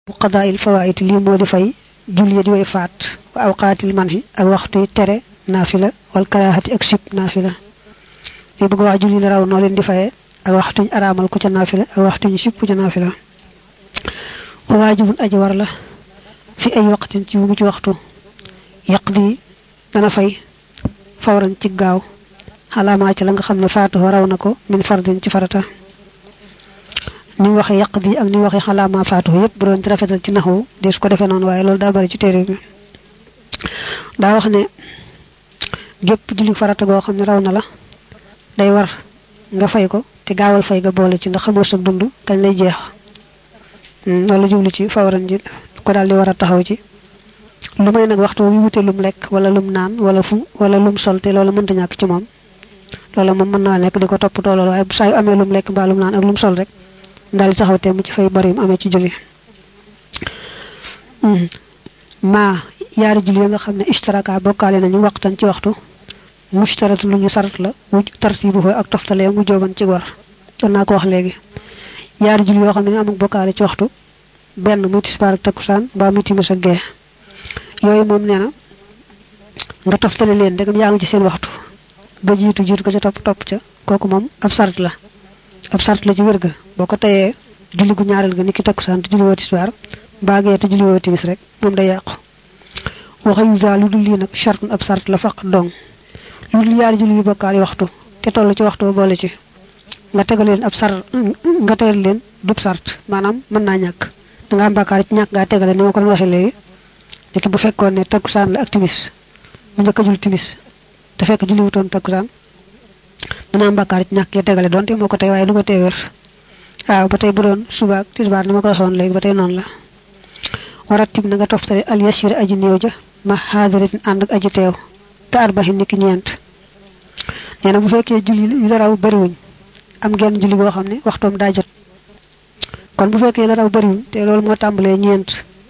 bu qadaa'il fawaa'id li moo di fay julli di way faat wa awqaatil manhi ak waxtu tere naafila wal karaahati ak sib naafila li bëgg wax julli raw noo leen di faye ak waxtuñ araamal ko ca naafila ak waxtuñ sib ko ca naafila wa waajibun aji war la fi ay waqtin ci mu ci waxtu yaqdi dana fay fawran ci gaaw xalaamaa ci la nga xam ne faatu raw na ko min fardin ci farata ni mu waxee yaqdi ak ni mu waxee xalaamaa faatu yëpp bu doon ci rafetal ci naxu des ko defee noonu waaye loolu daa bari ci téere bi daa wax ne gépp julli farata goo xam ne raw na la day war nga fay ko te gaawal fay ga boole ci ndax xamoo sa dund kañ lay jeex loolu jublu ci fawran ji ko daal di war a taxaw ci lu may nag waxtu wi wute lum lekk wala lum naan wala lum sol te loolu mënta ñàkk ci moom loolu moom mën naa nekk di ko toppatoo loolu waaye saa yu amee lum lekk mbaa lum naan ak lum sol rek daal di taxaw temm ci fay bari mu amee ci julli maa yaari julli nga xam ne istaraka bokkaale nañu waxtan ci waxtu mushtaratu lu ñu sarat la wu tartibu ak toftale mu jooban ci war doon naa ko wax léegi yaari julli yoo xam ne ñu am ak bokkaale ci waxtu benn muy tisbaar ak takkusaan mbaa muy timis ak gee yooyu moom nee na nga toftale leen ndegam yaa ngi ci seen waxtu ga jiitu ko ca topp ca kooku moom ab sart la ci wér ga boo ko teyee julli gu ñaareel ga ni ki takkusaan te julli woo tisbaar mbaa gee te julli woo timis rek moom day yàqu waxa yu daal lu dul lii nag shartun ab sart la faq dong lu dul yaari julli yu bokkaale waxtu te toll ci waxtu boole ci nga tegal leen nga tegal leen dub sart maanaam mën naa ñàkk danga am bàkkaar ci ñàkk ngaa tegale ni ma ko doon waxee léegi léegi bu fekkoon ne takkusaan la ak timis mu njëkk a julli timis te fekk julli wutoon takkusaan dana am bàkkaar ci ñàkk ya tegale donte moo ko tey waaye du ko teewéer waaw ba tey bu doon suba ak tisbaar ni ma ko waxoon léegi ba tey noonu la waratib na nga toftale al yasir aji néew ja ma xaadiratin ànd ak aji teew te arbaxin niki ñeent nee na bu fekkee julli yu la raw bariwuñ am genn julli goo xam ne waxtoom daa jot kon bu fekkee la raw bariwuñ te loolu moo tàmbalee ñett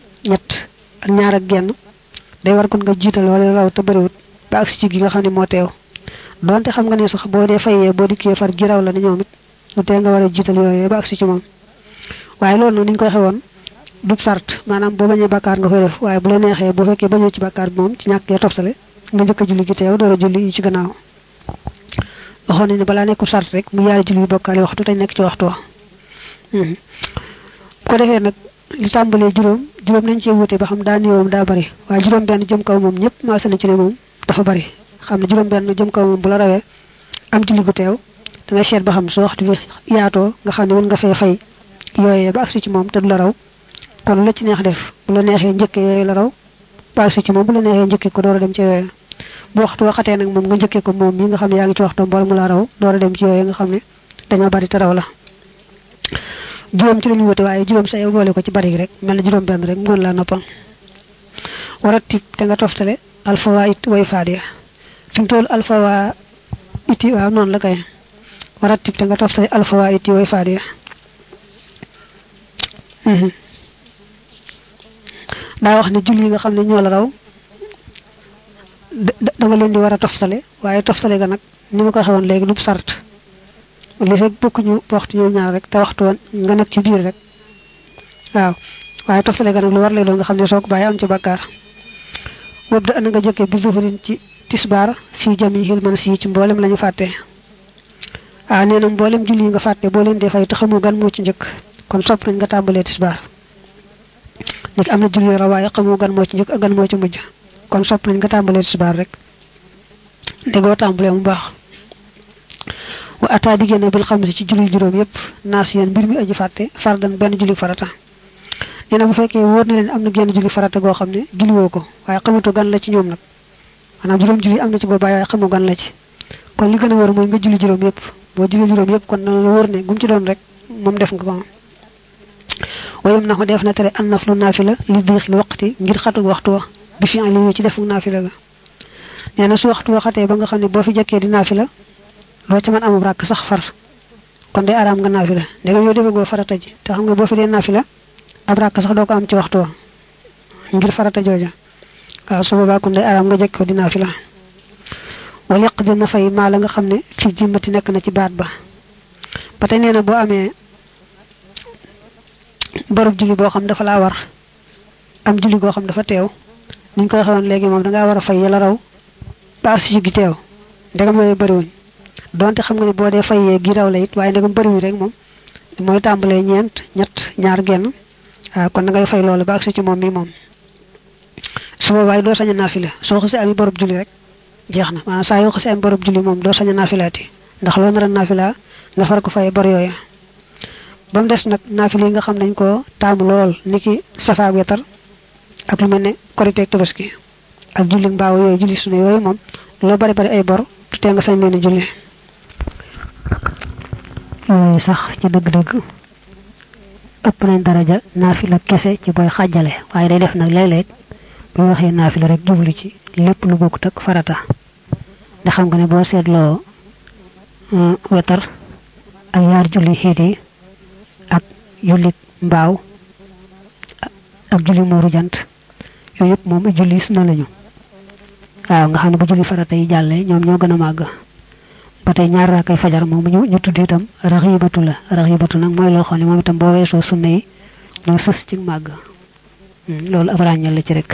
ak ñaar ak genn day war kon nga jiital wala raw te bariwut ba ak ci gi nga xam ne moo teew donte xam nga ne sax boo dee fayee boo dikkee far gi raw la ne ñoom it lu tee nga war a jiital yooyee ba ak ci moom waaye loolu nag ni ñu koy xewoon du sart maanaam boo bañee bàkkaar nga koy def waaye bu la neexee bu fekkee bañoo ci bàkkaar bi moom ci ñàkkee toftale nga njëkk a julli gi teew door a julli yi ci gannaaw waxoon nañ ne balaa nekku sart rek mu yaari julli yu bokkaale waxtu te nekk ci waxtu wa bu ko defee nag li tàmbalee juróom nañ cee wute ba xam daa néewam daa bari waaye juróom benn jëm kaw moom ñëpp maase na ci ne moom dafa bari xam ne juróom benn jëm kaw moom bu la rawee am julli gu teew da ngay seet ba xam su waxtu bi yaatoo nga xam ne mën nga fee fay yooyee ba agsi ci moom te du la raw kon la ci neex def bu la neexee njëkkee yooyu la raw ba agsi ci moom bu la neexee njëkkee ko door a dem ci yooyee bu waxtu waxatee nag moom nga njëkkee ko moom mi nga xam ne yaa ngi ci waxtu boole mu la raw door a dem ci yooyee nga xam ne dañoo bari te raw la juróom ci lañu wute waaye juróom sa yow boole ko ci bari rek mel na juróom benn rek mu gën laa noppal waratib te nga toftale alfawaid way faadiya fi mu toll alfawa iti waaw noonu la kay waratib te nga toftale alfawa iti way faadiya daa wax ne julli yi nga xam ne ñoo la raw da nga leen di war a toftale waaye toftale ga nag ni ma ko xewoon léegi du sart li fekk bokkuñu waxtu ñoom ñaar rek te waxtu woon nga nekk ci biir rek waaw waaye toftale ga nag lu war lay doon nga xam ne soo ko bàyyi am ci bàkkaar wëb da ana nga jëkkee bi zuhurin ci tisbaar fii jamihil mansi ci mboolem la ñu fàtte nee na mboolem julli yi nga fàtte boo leen dee fay te xamu gan moo ci njëkk kon sopp nañ nga tàmbalee tisbaar nit am na julli raw waaye xamu gan moo ci njëkk ak gan moo ci mujj kon sopp nañ nga tàmbalee tisbaar rek ndegoo tàmbalee mu baax wa ataa di génne bil xam si ci julli juróom yëpp naas yéen mbir mi aji fàtte fardan benn julli farata nee na bu fekkee wóor na leen am na génn julli farata goo xam ne julli woo ko waaye xamatu gan la ci ñoom nag maanaam juróom julli am na ci boo bàyyi waaye xamu gan la ci kon li gën a wóor mooy nga julli juróom yëpp boo julli juróom yëpp kon dana la wóor ne gum ci doon rek moom def nga ko wayum na ko def na tere an naflu naafila li diix li waqti ngir xatu waxtu wa bi fi li ci defu naafila ga nee na su waxtu wa xatee ba nga xam ne boo fi jëkkee di naafila loo ca mën amum ràkk sax far kon day araam nga naafila ndegam yow defagoo farata ji te xam nga boo fi dee naafila ab ràkk sax doo ko am ci waxtu wa ngir farata jooja waaw su boobaa kon day araam nga jëkk ko di naafila wala yàq dina fay maa la nga xam ne fii jimmati nekk na ci baat ba tey nee na boo amee barab julli boo xam dafa laa war am julli goo xam dafa teew niñ koy xawoon léegi moom dangaa war a fay yàlla raw ba si gi teew ndegam yooyu bëriwuñ donte xam nga ne boo dee fayee gi raw la it waaye ndegam bëriwuñ rek moom mooy tàmbalee ñeent ñett ñaar genn waaw kon da ngay fay loolu ba agsi ci moom mi moom su boobaa doo sañ a naafila soo xasee ami barab julli rek jeex na maanaam saa yoo xasee ami barab julli moom doo sañ a naafilaati ndax loo nar a naafila nga far ko fayee bor yooya ba mu des nag naafila yi nga xam nañ ko taamu lool niki safa ak wetar ak lu mel ne korite ak tabaski ak julli mbaaw yooyu julli sunu yooyu moom loo bari bari ay bor tutee nga sañ leen a julli yooyu sax ci dëgg-dëgg ëpp nañ daraja naafila kese ci booy xàjjale waaye day def nag léeg-léeg bu waxee naafila rek jublu ci lépp lu bokkut ak farata ndax xam nga ne boo seetloo wetar ak yaar julli xiit yi ak julli mbaaw ak julli mooru jant yooyu yëpp moom julli sunna lañu waaw nga xam ne bu julli farata yi jàllee ñoom ñoo gën a màgg ba tey ñaar raakay fajar moom ñu tudd itam raxibatu la raxibatu nag mooy loo xam ne moom itam boo weesoo sunna yi ñoo sës ci màgg loolu ab ràññal la ci rek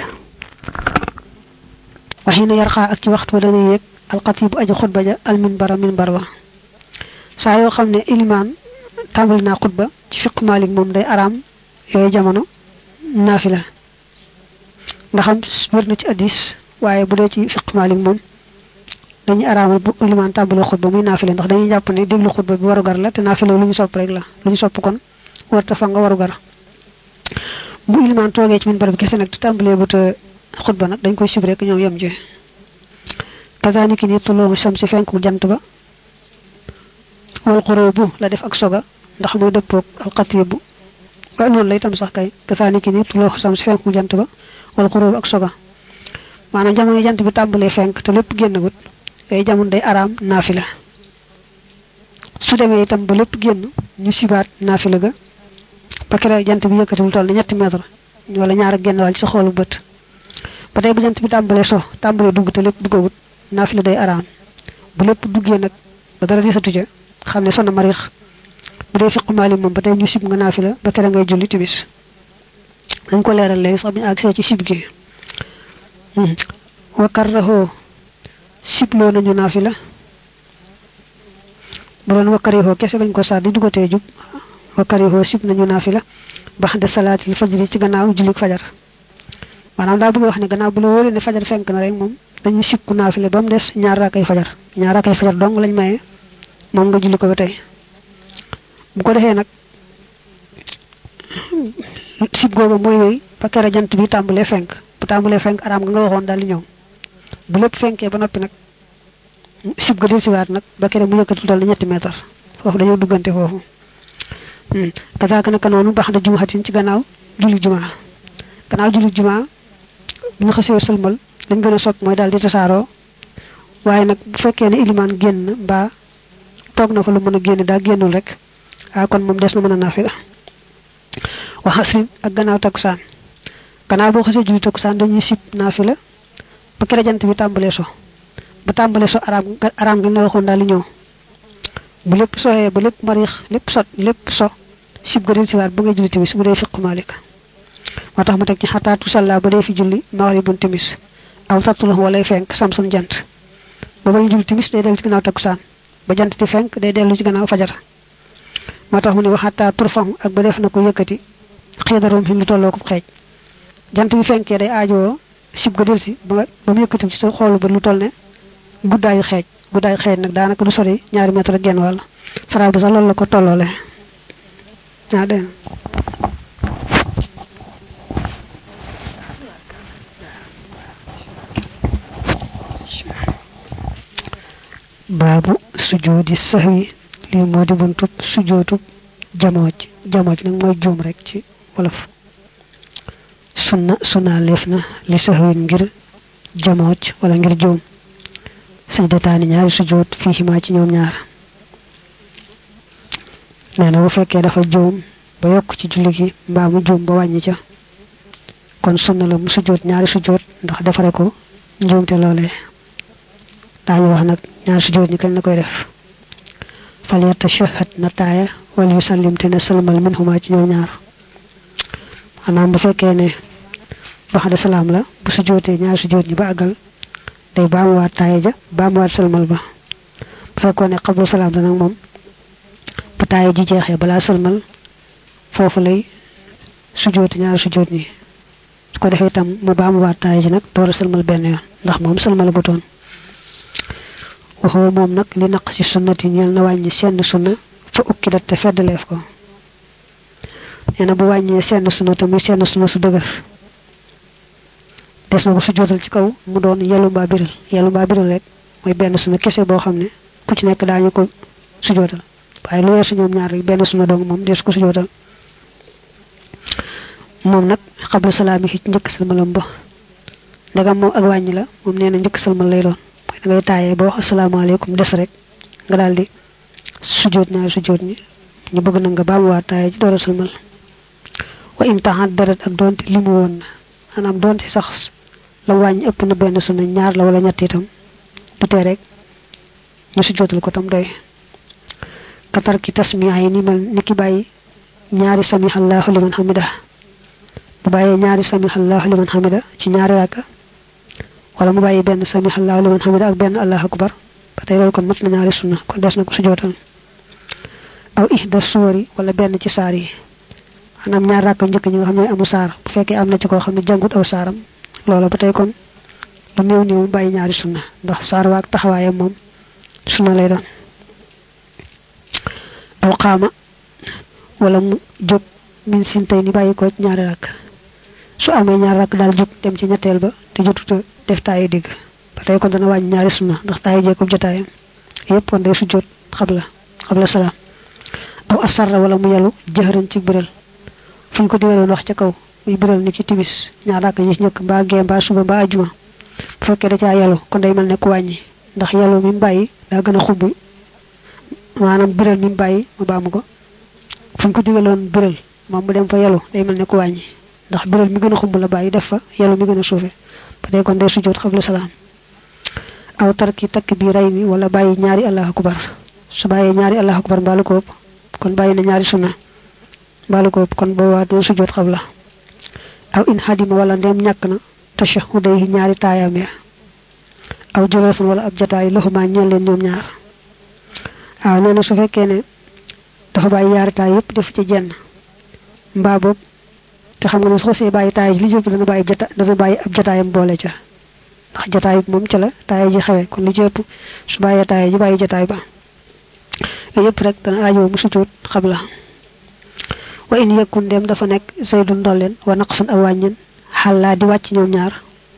waxi na yarxaa ak ci waxtu dana yéeg alxatibu aji xutba ja alminbara minbar wa saa yoo xam ne ilimaan tàmbali naa xutba ci fiq Maalik moom day araam yooyu jamono naafila ndaxam wér na ci addis waaye bu dee ci fiq Maalik moom dañuy araamal bu ilimaan tàmbali xutba muy naafila ndax dañuy jàpp ne déglu xutba bi warugar la te naafila lu ñu sopp rek la lu ñu sopp kon war dafa nga warugar bu ilimaan toogee ci minbar bi kese nag te tàmbalee gut xutba nag dañ koy sib rek ñoom yem ci kazaniki ni tuloo samsi fenku jant ba wal xurubu la def ak soga ndax muy dëppoog alxatibu waaye noonu la itam sax kay kazaniki ni tuloo samsi fenku jant ba wal xurubu ak soga maanaam jamono jant bi tàmbalee fenk te lépp génn gut yooyu jamono day araam naafila su demee itam ba lépp génn ñu sibaat naafila ga ba kere jant bi yëkkati lu toll ne 3 mètre wala ñaar ak genn wàll ci sa xoolu bët ba tey bu jant bi tàmbalee tàmbalee dugg te lépp duggagut naafila day araam bu lépp duggee nag ba dara desatu ca xam ne sonna marix bu dee fiq Maalik moom ba tey ñu sib nga naafila ba kere ngay julli timis dañ ko leeral léegi sax bu ñu àggsee ci sib gi wakkarraxoo sibloo nañu naafila bu doon wakkarixoo kese bañ ko sax di dugatee jub wakkarixoo sib nañu naafila baxda salaatil fajri ci gannaaw jullik fajar maanaam daa bëgg wax ne gannaaw bu la wóoree ne fajar fenk na rek moom dañuy sib ku naafile ba mu des ñaar raakay fajar dong lañ maye moom nga julli ko ba tey bu ko defee nag sib googu mooy wéy ba kere jant bi tàmbalee fenk bu tàmbalee fenk araam nga waxoon daal di ñëw bu lépp fenkee ba noppi nag sib ga del siwaat nag ba kere mu yëkkati toll 3 mètre foofu dañoo duggante foofu kasaaka naka noonu baax na jumaxatin ci gannaaw julli jumaa bu ñu xasee sëlmal lañ gën a sopp mooy daal di tasaaroo waaye nag bu fekkee ne ilimaan génn mbaa toog na fa lu mën a génn daa génnul rek kon moom des na mën a naafila wa xasrin ak gannaaw takkusaan gannaaw boo xasee julli takkusaan dañuy sib naafila ba kere jant bi tàmbalee so bu tàmbalee so araam gi la waxoon daal di ñëw bu lépp soxee ba lépp mariix lépp so sib ga del siwaat ba ngay julli timis bu dee fiq Maalik moo tax mu teg ci xataatu salla ba dee fi julli maghribun timis aw tatul walay fenk samsun jant ba bañ julli timis day dellu ci gannaaw takkusaan ba jant di fenk day dellu ci gannaaw fajar moo tax mu ne waxataa turfam ak ba def na ko yëkkati xiidaroom xin lu tolloo ko xeej jant bi fenkee day aajoo sib ga del si ba mu yëkkati ci sa xoolu ba lu toll ne guddaayu xeej nag daanaka du sori 2 mètre ak genn wàll sara bi sax loolu la ko tolloole dégg baabu sujoodi sahwi lii moo di buntub sujootub jamooj nag mooy juum rek ci wolof sunna leef na li sahwin ngir jamooj wala ngir juum sajdataani ñaari sujoot fii ximaa ci ñoom ñaar nee na bu fekkee dafa juum ba yokk ci julli gi mbaa mu juum ba wàññi ca kon sunna la mu sujoot ñaari sujoot ndax defare ko njuumte loolee daañu wax nag ñaari sujoot ñi kañ la koy def fal yatashahhad na taaya wala yusallim te ne salmal minhuma ci ñoom ñaar anam bu fekkee ne baxda salaam la bu sujjootee ñaari sujjoot ñi ba àggal day baamuwaat taaya ja baamuwaat salmal ba bu fekkoon ne qablu salaam la nag moom bu taaya ji jeexee balaa salmal foofu lay sujjooti ñaari sujjoot ñi su ko defee itam mu baamuwaat taaya ji nag door a salmal benn yoon ndax moom salmal bu toon waxoo moom nag li naq si sunnati ñeel na wàññi senn sunna fa ukki dat te feddaleef ko nee na bu wàññee senn sunna te muy senn sunna su dëgër des na ko sujjootal ci kaw mu doon yelu mbaa biral rek mooy benn sunna kese boo xam ne ku ci nekk daañu ko sujjootal waaye lu weesu ñoom ñaar rek benn sunna dong moom des ko sujjootal moom nag xabla salaami ci njëkk salmalam ba ndegam moom ak wàññi la moom nee na njëkk salmal lay doon mooy da ngay taayee ba wax asalaamaaleykum des rek nga daal di sujjoot ñaari sujjoot ñi ñu bëgg na nga baamuwaat taayee ci door a salmal wa in taxat darat ak doonte limu woon na maanaam doonte sax la wàññi ëpp na benn sunna ñaar la wala ñett itam du tee rek ñu sujjootal ko tam doy katar ki tasmiya yi ni mel ni ki bàyyi ñaari samihallahu liman hamida bu bàyyee ñaari samihallahu liman hamida ci ñaari raka wala mu bàyyi benn samihallahu liman hamida ak benn allahu akbar ba tey loolu kon mat na ñaari sunna kon des na ko sujjootal aw ihda suwari wala benn ci saar yi maanaam ñaar rakk njëkk ñi nga xam ne amu saar bu fekkee am na ci koo xam ne jàngut aw saaram loola ba tey kon lu néew néew mu bàyyi ñaari sunna ndax saar waak taxawaayam moom sunna lay doon aw xaama wala mu jóg min sintay ni bàyyi ko ñaari rakk su amee ñaari rakk daal jóg dem ci ñetteel ba te jotuta def taayi digg ba tey kon dana wàññi ñaari sunna ndax taayi jeekub jotaayam yépp kon day sujjoot xabla salaam aw asarra wala mu yelu jëxëran ci biral fu ñu ko digaloon wax ca kaw muy biral ni ki timis ñaar rakk yi ci njëkk mbaa gee mbaa suba mbaa ajuma bu fekkee da caa yelu kon day mel ne ku wàññi ndax yelu mi mu bàyyi daa gën a xubbi maanaam biral mi mu bàyyi ma baamu ko fu ñu ko digaloon biral moom mu dem fa yelu day mel ne ku wàññi ndax biral mi gën a xumb la bàyyi def fa yelu mi gën a suufe ba tey kon day sujjoot xabla salaam aw tarki takk bi rey ni wala bàyyi ñaari allahu akbar su bàyyee ñaari allahu akbar mbaalu ko ëpp kon bàyyi na ñaari sunna mbaalu ko ëpp kon boobaa dina sujjoot xabla aw in hadima wala ndem ñàkk na tashahuday ñaari taayaam ya aw joloosun wala ab jataay loxuma ñeel leen ñoom ñaar waaw nee na su fekkee ne dafa bàyyi ñaari taay yëpp def ci jenn mbaa boobu te xam nga ne su xasee bàyyi taay li jëpp dana bàyyi ab jataayam boole ca ndax jataay bi moom ca la taay ji xewe kon li ci ëpp su bàyyee taay ji bàyyi jataay ba yooyu yëpp rek dana aajoo mu sujjoot xabla wa in yakun dem dafa nekk zaydun ndolleen wa naqsun ak wàññin xàllaa di wàcc ñoom ñaar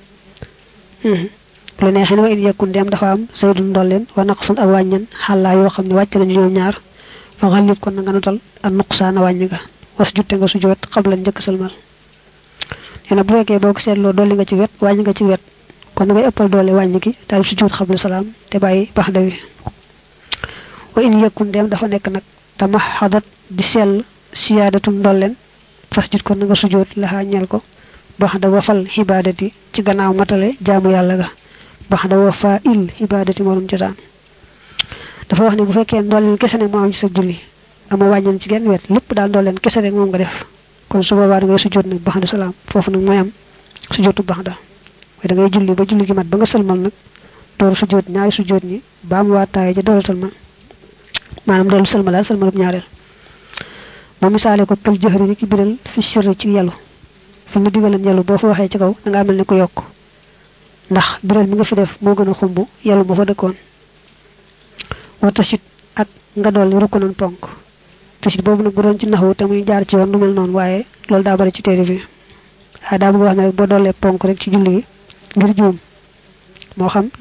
lu neexee ne wa in yakun dem dafa am zaydun ndolleen wa naqsun ak wàññin xàllaa yoo xam ne wàcc nañu ñoom ñaar fa xalit kon na nga nutal ak nuqsaana wàññi ga was jutte nga sujjoot xabla njëkk salmal nee na bu fekkee boo ko seetloo dolli nga ci wet wàññi nga ci wet kon ngay ëppal doole wàññi gi daal sujjoot xabla salaam te bàyyi bax dawi wa in yakun dem dafa nekk nag tamahadat di sell siyaadatum ndolleen fasjud kon nga sujjoot laxaa ñel ko bax da wafal xibaadati ci gannaaw matale jaamu yàlla ga bax da wafa il xibaadati moolum jotaan dafa wax ne bu fekkee ndolleen kese ne moo am ci sa julli ama wàññan ci genn wet lépp daal ndolleen kese rek moom nga def kon su boobaa da ngay sujjoot nag bax da salaam foofu nag mooy am sujjootu bax da mooy da ngay julli ba julli gi mat ba nga salmal nag door sujjoot ñaari sujjoot ñi ba mu waataay ja door salmal maanaam dellu salmalal salmalub ñaareel moom misaale ko kal jëxëri ni ki biral fi sirri ci yàllu fi mu digalan yàllu boo fa waxee ci kaw da ngaa mel ne ku yokk ndax biral mi nga fi def moo gën a xumb yàllu ma fa dëkkoon wa tasit ak nga dolli rukkunan ponk tasit boobu nag bu doon ci naxwu te muy jaar ci yoon lu mel noonu waaye loolu daa bari ci téere bi waaye daa bëgg wax ne rek boo dollee ponk rek ci julli gi ngir juum moo xam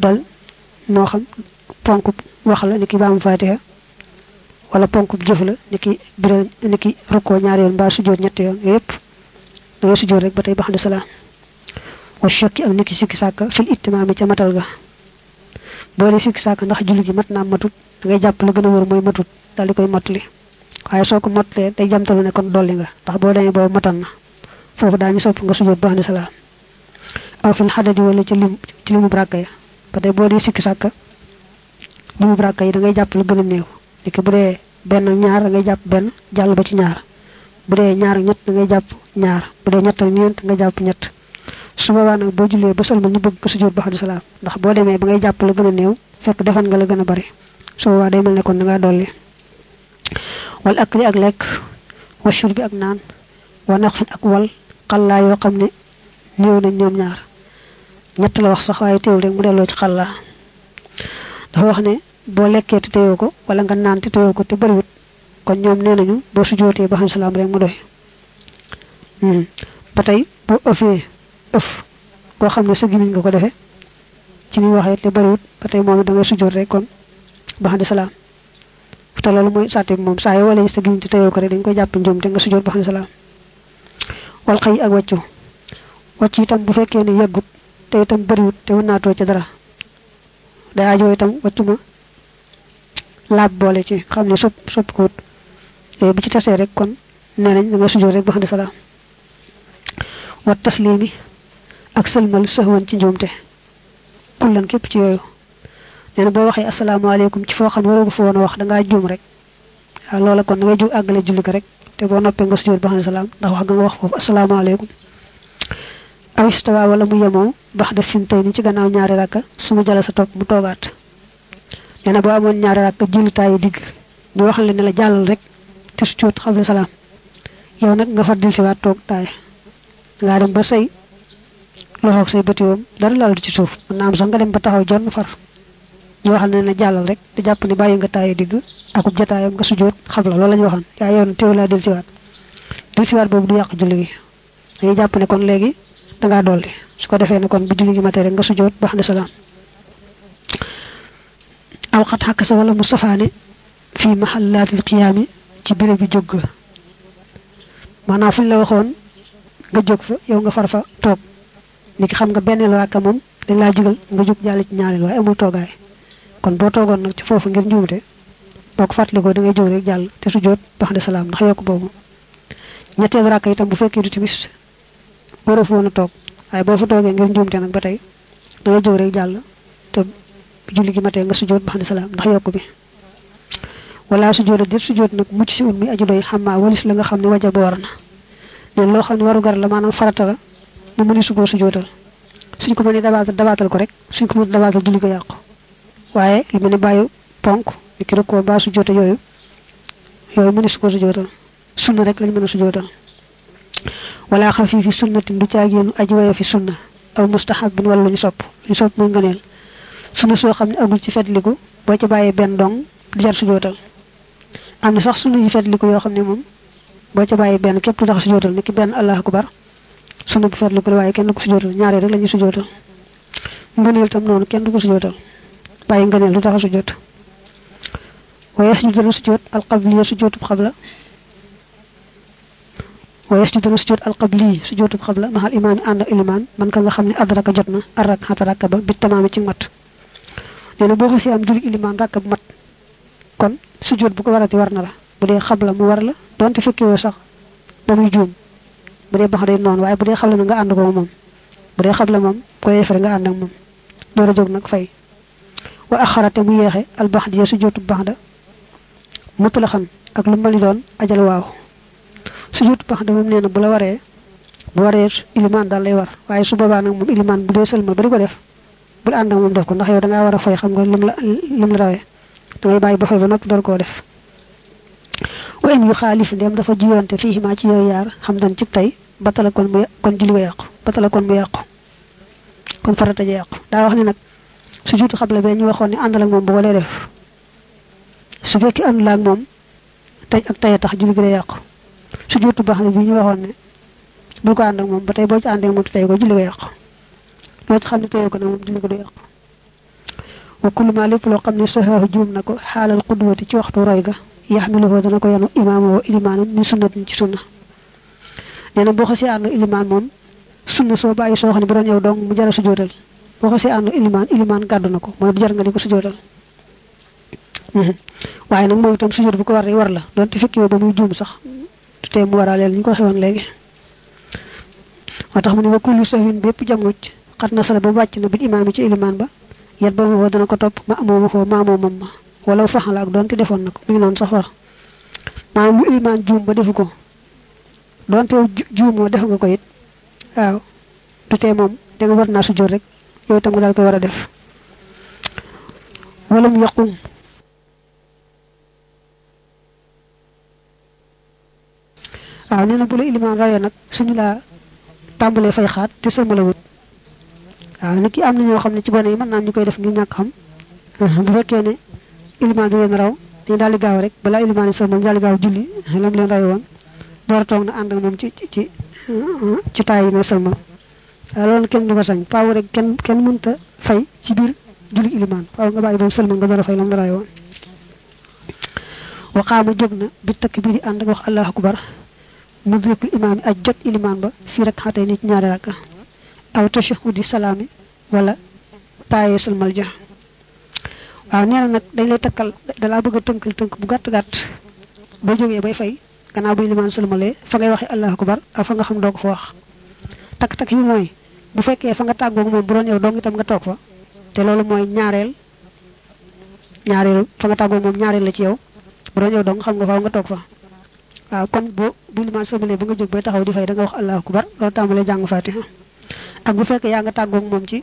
ponk wax la ni ki baamu faatiha wala ponk jëf la niki biral niki rukkoo ñaari yoon mbaa sujjoot ñetti yoon yépp da ngay sujjoot rek ba tey baxdu salaam wa shakki ak niki sikki sàkka fil ittimaami ca matal ga boo dee sikki sàkka ndax julli gi mat naa matut da ngay jàpp la gën a wër mooy matut daal di koy mottali waaye soo ko mottalee day jamtalu ne kon dolli nga ndax boo demee boobu matan na foofu daañu sopp nga sujjoot baxdu salaam aw fil xadadi wala ci limu bràkka ya ba tey boo dee sikki sàkka limu bràkka yi da ngay jàpp la gën a néew niki bu dee benn ñaar da ngay jàpp benn jàll ba ci ñaar bu dee ñaar ñett da ngay jàpp ñaar bu dee ñett ñeent nga jàpp ñett su boobaa nag boo jullee ba sëlmal ñu bëgg ko sujjóot ba'da salaam ndax boo demee ba ngay jàpp la gën a néew fekk defan nga la gën a bari su boobaa day mel ne kon da ngaa dolli wal akli ak lekk wa shurbi ak naan wa naqfin ak wal xallaa yoo xam ne néew nañ ñoom ñaar ñett la wax sax waaye teewul rek mu delloo ci xallaa dafa wax ne boo lekkee te teyoo ko wala nga naan te teyoo ko te bariwut kon ñoom nee nañu boo sujjóotee ba'da salaam rek mu doy ba tey boo ëffee ëf koo xam ne sa gimiñ nga ko defee ci ni waxee te bariwut ba tey moom da ngay sujjóot rek kon ba'da salaam te loolu mooy sàtte bi moom saa yoo wala sa gimiñ te teyoo ko rek dañ koy jàpp njuum te nga sujjóot ba'da salaam wal xëy ak wàccu itam bu fekkee ne yeggut te itam bariwut te mën naa too ci dara day aajoo itam wàccu ma laab boole ci xam ne sopp ko wut yooyu bu ci tasee rek kon nee nañ da nga sujjóot rek ba'da salaam wa taslimi ak sëlmal sahwan ci njuumte kullan képp ci yooyu nee na boo waxee asalaamaaleykum ci foo xam ne waroo ko fa woon a wax da ngaa juum rek waaw loola kon da ngay jóg àggale julli ko rek te boo noppee nga sujjóot ba'da salaam ndax wax nga wax foofu asalaamaaleykum aw istawa wala mu yemoo ba'da sintayni ci gannaaw ñaari rakka su mu jala sa topp mu toogaat nee na boo amoon ñaari rakka julli taayu digg ñu wax la ne la jàllal rek te sujjóot xabla salaam yow nag nga far dil si waat toog taay ngaa dem ba say loxoog say bëti woom dara laal ci suuf mën naa am sax nga dem ba taxaw jonn far ñu waxal ne na jàllal rek te jàpp ne bàyyi nga taaye digg akub jotaayam nga sujjóot xabla loolu la ñu waxoon yaa yow na teew laa dil si waat boobu du yàq julli gi dañuy jàpp ne kon léegi dangaa dolli su ko defee ne kon bu julli gi matee rek nga sujjóot ba'da salaam aw xat xàkk sa wala mu safaane fii mahallaatil qiyaami ci béréb bi jóg maanaam fu ñu la waxoon nga jóg fa yow nga far fa toog niki xam nga benn rakka moom dañ laa jigal nga jóg jàll ci ñaareel waaye amul toogaay kon boo toogoon nag ci foofu ngir njuumte boo ko fàttalikoo da ngay jóg rek jàll te sujjóot ba'da salaam ndax yokk boobu ñetteelu rakka itam bu fekkee du timis waroo fa woon a toog waaye boo fa toogee ngir njuumte nag ba tey da ngay jóg rek jàll te julli gi matee nga sujjóot ba'da salaam ndax yokk bi wala sujjóot a déet sujjóot nag mucc si un mi aju doy xam maa walis la nga xam ne waja ba war na leen loo xam ne waru gar la maanaam farata la mu mëni su koo sujjóotal suñ ko mënee dabaatal ko rek suñ ko mënee dabaatal julli ko yàqu waaye lu mel ne bàyyi ponk ni ki ko ba sujjóota yooyu mëni su koo sujjóotal sunna rek lañ mën a sujjóotal wala xafiifi sunnatin du caagéenu aji waye fi sunna aw mustahabin wala lu ñu sopp muy ngëneel sunna soo xam ne agul ci fetliku boo ci bàyyee benn dong di jar sujjóotal am na sax sunna yu fetliku yoo xam ne moom boo ca bàyyi benn képp du tax sujjóotal ni ki benn allahu akbar sunna bu fetliku la waaye kenn du ko sujjóotal ñaaree rek la ñuy sujjóotal ngëneel tam noonu kenn du ko sujjóotal bàyyi ngëneel du tax a sujjóot waaye sujjóotal sujjóot alqabliya sujjóotub xabla sujjóotub xabla maxal imaam ànd ak ilimaan man ka nga xam ne adraka jot na arrak xata rakka ba bi tamaami ci mat nee na boo xasee am julli ilimaan rakka bu mat kon sujjóot bu ko warati war na la bu dee xabla mu war la donte fekkewoo sax ba muy juum bu dee bax day noonu waaye bu dee xabla na nga ànd ko moom bu dee xabla moom koy defare nga ànd ak moom door a jóg nag fay wa axarate mu yeexe albax di sujjóotu bax da mutlaxan ak lu mali doon ajal waaw sujjóotu bax da moom nee na bu waree ilimaan daal lay war waaye su boobaa nag moom ilimaan bu dee sëlmal ba di ko def bul ànd ak moom def ko ndax yow dangaa war a fay xam nga lim la rawee dangay bàyyi ba fay ba noppi door koo def wa in yu xaalif ndem dafa jiyoonte fii maa ci yooyu yaar xam dan cib tey batala kon julli ko yàqu batala kon mu yàqu kon farata ja yàqu daa wax ne nag sujjóotu xabla bee ñu waxoon ne àndal ak moom bu ko dee def su fekkee àndul ak moom tey ak tey tax julli gi day yàqu sujjóotu baax na bi ñu waxoon ne bul ko ànd ak moom ba tey boo ci àndee moom te tey ko julli ko yàqu loo ci xam ne teyoo ko nag moom julli ko du yàqu wa kullu ma lépp loo xam ne saxaahu juum na ko xaalal qudwati ci waxtu roy ga yaxmiluhu dana ko yanu imaam ilimaanam min sunnatin ci sunna nee na boo xasee ànd ilimaan moom sunna soo bàyyi soo xam ne bu doon yow dong mu jara sujjóotal boo xasee ànd ilimaan gàddu na ko mooy bu jar nga di ko sujjóotal waaye nag moom itam sujjóot bu ko war la doonte fekki ba muy juum sax te mu waraaleel ñu ko xewoon léegi moo tax mu ne wa kullu sahwin bépp jamuj xat na sala ba wàcc na bil imaam yi ci ilimaan ba yet ba ma dana ko topp maamoomam ma wala faxala ak doonte defoon na ko mi ngi noonu sax war maanaam lu ilimaan juum ba defu ko donte juumoo def nga ko it waaw du tee moom da nga war naa sujjóot rek yow tam nga daal koy war a def wala mu yaqum waaw nee na bu la ilimaan rawee nag suñu laa tàmbalee fay xaat te sëlmala wut waaw nit ki am na ñoo xam ne ci gone yi mën naa am ñu koy def ngir ñàkk xam bu fekkee ne ilimaan di leen raw dañu daal di gaaw rek balaa ilimaan yi sëlmal daal di gaaw julli lam leen rawe woon door a toog na ànd ak moom ci taay yi ne sëlmal waaw loolu kenn du ko sañ paaw rek kenn mënta fay ci biir julli ilimaan paaw nga bàyyi boobu sëlmal nga door a fay lam la rawe woon waxaama jóg na bi takk bii di ànd ak wax allahu akbar mudrikul imaam yi aj jot ilimaan ba fii rek xatee ni ci ñaari rakka aw tashahudi salaami wala taayee sëlmal ja waaw nee na nag dañ lay takkal dalaa bëgg a tënkal tënk bu gàtt boo jógee bay fay gannaaw bu ilimaan sëlmalee fa ngay waxee allahu akbar ak fa nga xam doo ko fa wax takk-takk bi mooy bu fekkee fa nga tàggoog moom bu doon yow dong itam nga toog fa te loolu mooy ñaareel fa nga tàggoog moom ñaareel la ci yow bu doon yow dong xam nga faaw nga toog fa waaw kon bu ilimaan sëlmalee ba nga jóg bay taxaw di fay da nga wax allahu akbar loolu tàmbalee jàng fatiha ak bu fekkee yaa nga tàggoog moom ci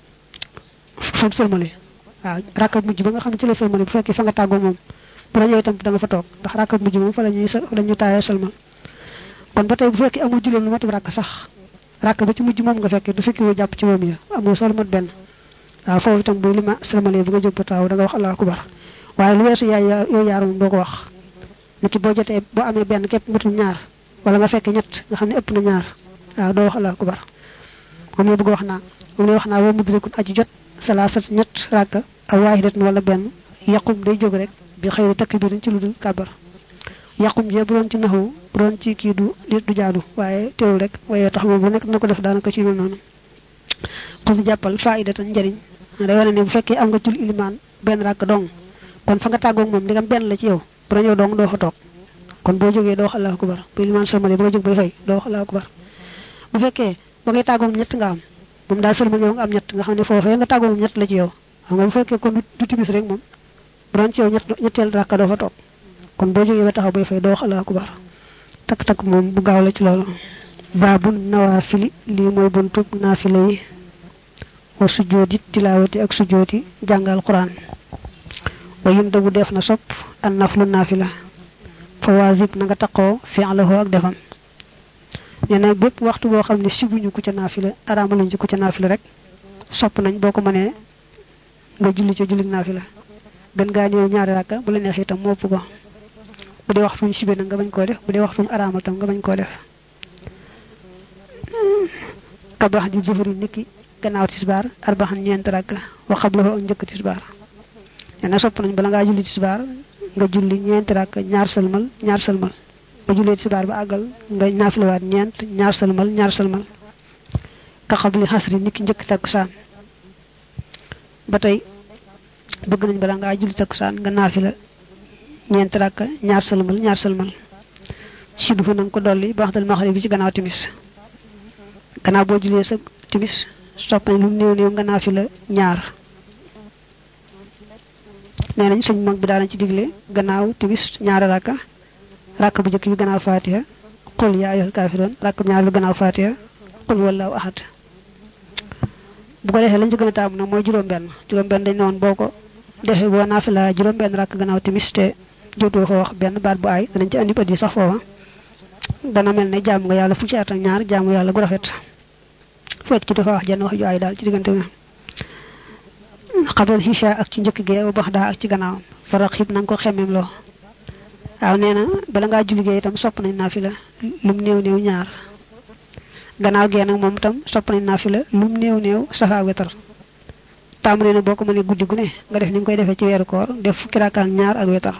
fam sëlmalee waaw rakab mujj ba nga xam ne ci la sëlmalee bu fekkee fa nga tàggoog moom bu doon yow itam da nga fa toog ndax rakab mujj moom fa la ñu taayee sëlmal kon ba tey bu fekkee amul julleem lu matib rakk sax rakk ba ci mujj moom nga fekkee du fekki woo jàpp ci moom ya amul solo mat benn waaw foofu itam bu ilimaan sëlmalee ba nga jóg ba taxaw da nga wax allahu akbar waaye lu weesu yow yaar moom doo ko wax nit ki boo jotee boo amee benn képp matul ñaar wala nga fekk ñett nga xam ne ëpp na ñaar waaw doo wax allahu akbar moom la bëgg wax naa wa mudrikun aji jot salaasat ñett rakka aw waahidatin wala benn yaqum day jóg rek bi xëyri takbirin ci lu dul kàbbar yaqum jee bu doon ci naxwu bu doon ci kii du jaadu waaye teewul rek waaye tax moom bu nekk na ko def daanaka ci mel noonu xul jàppal faidatan njëriñ day wane ne bu fekkee am nga jul ilimaan benn rakk dong kon fa nga tàggoog moom ndigam benn la ci yow bu doon yow dong doo fa toog kon boo jógee doo wax allahu akbar bu ilimaan sëlmalee ba nga jóg bay fay doo wax allahu akbar bu fekkee ba ngay tàggoog ñett nga am moom daal sëlmal yow nga am ñett nga xam ne foofee nga tàggoog moom ñett la ci yow xam nga bu fekkee kon du timis rek moom bu doon ci yow ñetteel rakka doo fa toog kon boo jógee ba taxaw bay fay doo wax allahu akbar takk-takk moom bu gaaw la ci loolu baabu nawaafili lii mooy buntu naafila yi wa sujjooti tilaawati ak sujjooti jàngal quran wa yun dabu def na sopp an naflu naafila fa waazib na nga taqoo fi'lahu ak defam nee na bépp waxtu boo xam ne sibuñu ku ca naafila araamaluñ ci ku ca naafila rek sopp nañ boo ko mënee nga julli ca julli naafila gën gaa néew ñaari rakka bu la neex itam moo ëpp ko bu dee waxtu ñu sibe nag nga bañ koo def bu dee waxtu ñu araamal tam nga bañ koo def kabax di zuhri niki gannaaw tisbaar arbaxan ñeent rakka wa qablahu ak njëkk tisbaar nee na sopp nañ bala ngaa julli tisbaar nga julli ñeenti rakka ñaar sëlmal ba jullee tisbaar ba àggal nga naafilawaat ñaar sëlmal ka xabli xasri niki njëkk takkusaan ba tey bëgg nañ bala ngaa julli takkusaan nga naafila ñeenti rakka ñaar sëlmal siddu fa nanga ko dolli baxdal maxrib bi ci gannaaw timis gannaaw boo jullee sa timis sopp nañ lu néew nga naafila ñaar nee nañ sëñ mag bi daanañ ci digle gannaaw timis ñaari rakka bu njëkk bi gannaaw fatiha qul yaa ayyuhal kaafiruun rakka bu ñaar bi gannaaw fatiha qul wallaahu ahad bu ko defee lañ ci gën a taamu nag mooy juróom-benn dañ ne woon boo ko defee boo naafila juróom-benn rakk gannaaw timis te jotoo ko wax benn baat bu aay danañ ci andi ëddi sax foofa dana mel ne jaamu nga yàlla fukki at ak ñaar jaamu yàlla gu rafet fekk ci dafa wax jenn wax ju aay daal ci diggante bi xabal hisha ak ci njëkk gee ba bax daa ak ci gannaawam faraq xib na nga ko xemmeem loo waaw nee na bala ngaa julli gee itam sopp nañ naafila lum néew ñaar gannaaw gee nag moom itam sopp nañ naafila lum néew safa ak wetar tàmbali na boo ko mënee guddi gu ne nga def ni nga koy defee ci weeru koor def fukki rakka ak ñaar ak wetar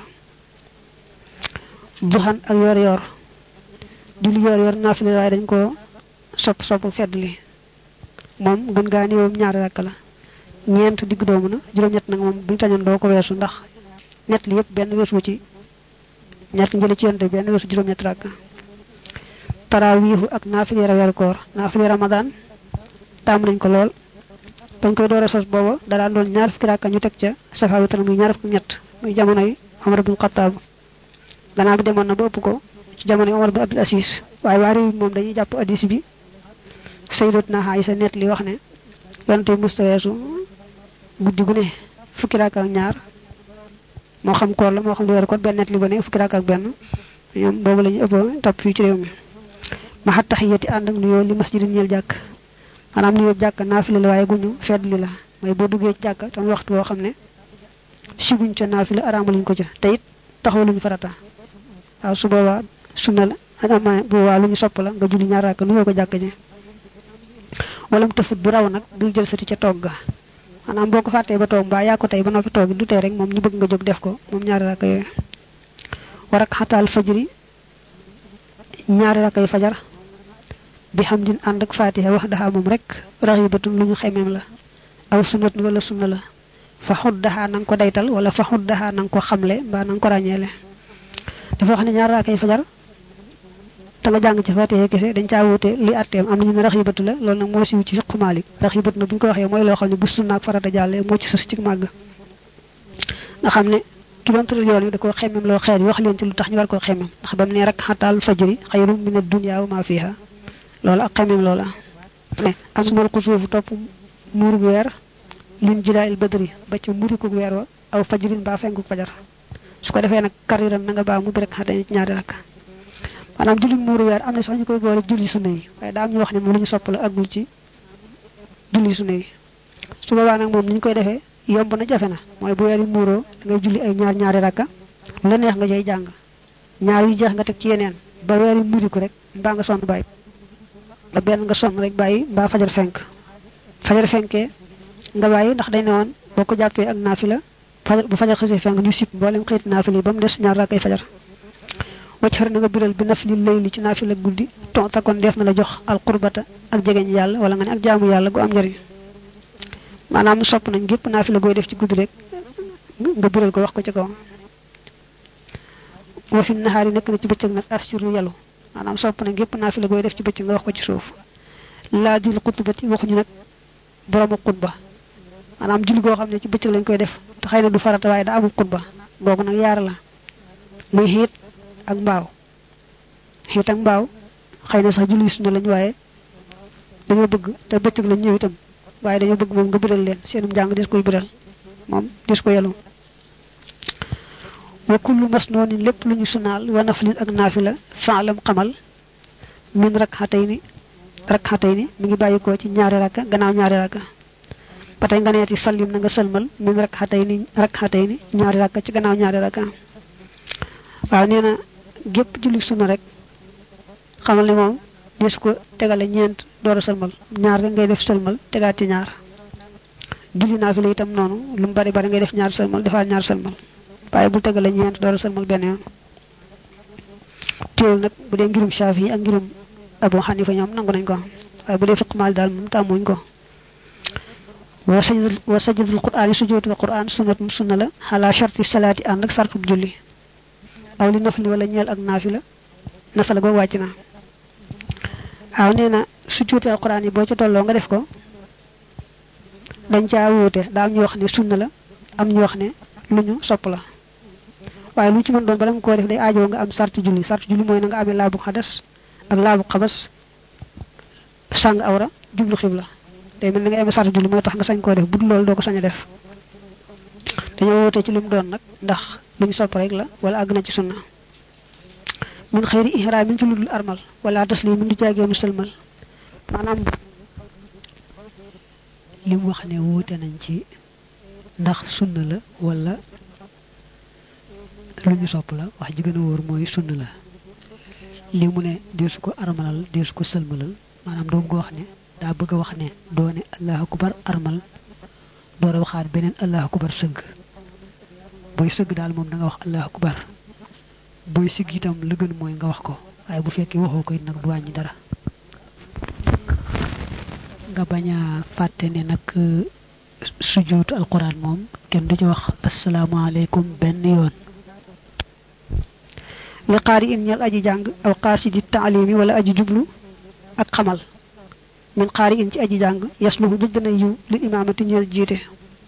duxan ak yor julli yor naafila waaye dañ ko sopp fedd li moom gën gaa néewam ñaari rakk la ñeent digg doomu na juróom-ñett nag moom buñu tañoon doo ko weesu ndax ñett li yëpp benn weesu ci ñett njële ci yonte benn weesu juróom-ñett rakk taraawiixu ak naafila weeru koor naafila ramadan taamu nañ ko lool bañ koy door a sos booba dara doon ñaar fukki rakka ñu teg ca safa witar muy ñaar fukki ñett muy jamonoy Omar bin Xattaab gannaaw bi demoon na ba ëpp ko ci jamonoy Omar bin Abdul Aziz waaye waa réew moom dañuy jàpp hadis bi sayyidatuna Aïsa net li wax ne yonte mustaweesu guddi gu ne fukki raaka ak ñaar moo xam koor la moo xam weeru koor benn net li ba ne fukki raaka ak benn ñoom boobu la ñu ëpp topp fii ci réew mi ma xat taxiyati ànd ak nuyoo li masjidin ñeel jàkk maanaam nuyoo jàkk naafila la waaye guñu fedd li la mooy boo duggee ci jàkk tam waxtu woo xam ne siguñ ca naafila araamaluñ ko ca te it taxawaluñ farata waaw su boobaa sunna la ama boobaa lu ñu sopp la nga julli ñaar raaka nuyoo ko jàkk ji walam tafut bu raw nag bul jël sati ca toog ga maanaam boo ko fàttee ba toog mbaa yaa ko tey ba noppi toog du tee rek moom ñu bëgg nga jóg def ko moom ñaari raaka yooyu war ak xataal fajri ñaari raaka yu fajar bi xam din ànd ak fatiha wax daxa moom rek raxibatun lu ñu xemeem la aw sunnatun wala sunna la fa xuddaxaa na nga ko daytal wala fa xuddaxaa na nga ko xamle mbaa na nga ko ràññeele dafa wax ne ñaari raaka yu fajar te nga jàng ci fatiha kese dañ caa wuute luy atteem am nañu ne raxibatu la loolu nag moo siiw ci fiqu Maalik raxibatu na bu ñu ko waxee mooy loo xam ne bu sunna ak farata jàllee moo ci sës ci màgg nga xam ne ki doon tëral yoon wi da koo xemmem loo xeer yi wax leen ci lu tax ñu war koo xemmem ndax ba mu ne rek xataal fajri xayrun mina dunya wa ma fiha loolu ak xemmem loola ne asmal xusuufu topp muur weer lin jilaa'il badri ba ci muriku weer wa aw fajrin ba fenku fajar su ko defee nag kariran na nga baa mu bi rek xatay ñaari rakk maanaam julli muuru weer am na sax ñu koy boole julli sunna yi waaye daa am ñu wax ne moom lu ñu sopp la agul ci julli sunna yi su boobaa nag moom ni ñu koy defee yomb na jafe na mooy bu weer yi muuroo da ngay julli ay ñaari rakka lu la neex nga cay jàng ñaar yu jeex nga teg ci yeneen ba weer yi muriku rek mbaa nga sonn bàyyi ba benn nga sonn rek bàyyi mbaa fajar fenkee nga bàyyi ndax dañ ne woon boo ko jàppee ak naafila bu fajar xasee fenk ñu sib mboolem xeeti naafila yi ba mu des ñaar rakkay fajar wacc xar na nga biral bi naf li layli ci naafila guddi ton takkoon def na la jox al qurbata ak jegeñ yàlla wala nga ne ak jaamu yàlla gu am njëriñ maanaam sopp nañ gépp naafila gooy def ci guddi rek nga biral ko wax ko ci kaw wa fi nahaari nekk na ci bëccëg nag assiru yalu maanaam sopp nañ gépp naafila gooy def ci bëccëg nga wax ko ci suuf laa dil xutbati waxuñu nag boroomu xutba maanaam julli goo xam ne ci bëccëg lañ koy def te xëy na du farata waaye daa amul xutba googu nag yaara la muy xiit ak mbaaw xiit ak mbaaw xëy na sax julli sunna lañ waaye dañoo bëgg te bëccëg lañ ñëw itam waaye dañoo bëgg moom nga biral leen seenum jàng des koy biral moom des ko yelu wa kullu masnoonin lépp lu ñu sunaal wa naflin ak naafila faalam xamal min rakxatayni mi ngi bàyyi ko ci ñaari rakka gannaaw ñaari rakka ba tey nga neeti sallim na nga sëlmal min rakxatayni ñaari rakka ci gannaaw ñaari rakka waaw nee na gépp julli sunna rek xamal ne moom desu ko tegale ñeent door a sëlmal ñaar rek ngay def sëlmal tegaat ci ñaar julli naafila itam noonu lu mu bari bari ngay def ñaar sëlmal defaat ñaar sëlmal waaye bul tegale ñeent door a sëlmal benn yoon teewul nag bu dee ngirum Shaafi ak ngirum Abu Hanifa ñoom nangu nañ ko waaye bu dee fiq Maalik daal moom tàmmuñ ko wa sajdatul qur'aan sujjóotul qur'aan sunnatun sunna la xalaa sharti salaati ànd ak sartub julli aw li nafli wala ñeel ak naafila nasala googu wàcc na waaw nee na sujjóotul alqur'aan yi boo ca tolloo nga def ko dañ caa wuute daa am ñu wax ne sunna la am ñu wax ne lu ñu sopp la waaye lu ci mën doon bala nga koo def day aajoo nga am sarti julli mooy na nga amee laabu xadas ak laabu xabas sàng awra jublu xibla day mel ni nga amee sarti julli mooy tax nga sañ koo def bu dul loolu doo ko sañ a def dañoo wuute ci lu mu doon nag ndax lu ñu sopp rek la wala àgg na ci sunna min xëyri ihraamin ci lu dul armal wala taslim min du jaageenu sëlmal maanaam li mu wax ne wuute nañ ci ndax sunna la wala lu ñu sopp la wax ji gën a wóor mooy sunna la li mu ne deesu ko armalal deesu ko sëlmalal maanaam doom ko wax ne daa bëgg a wax ne doone allahu akbar armal door a waxaat beneen allahu akbar sëgg booy sëgg daal moom da nga wax allahu akbar booy sigg itam la gën mooy nga wax ko waaye bu fekkee waxoo ko it nag du wàññi dara nga bañ a fàtte ne nag sujjóotu alquran moom kenn du ci wax asalaamaaleykum benn yoon li qaari in ñal aji jàng aw qaasidi taalimi wala aji jublu ak xamal min qaari in ci aji jàng yasluhu dëgg na yiw li imaamati ñeel jiite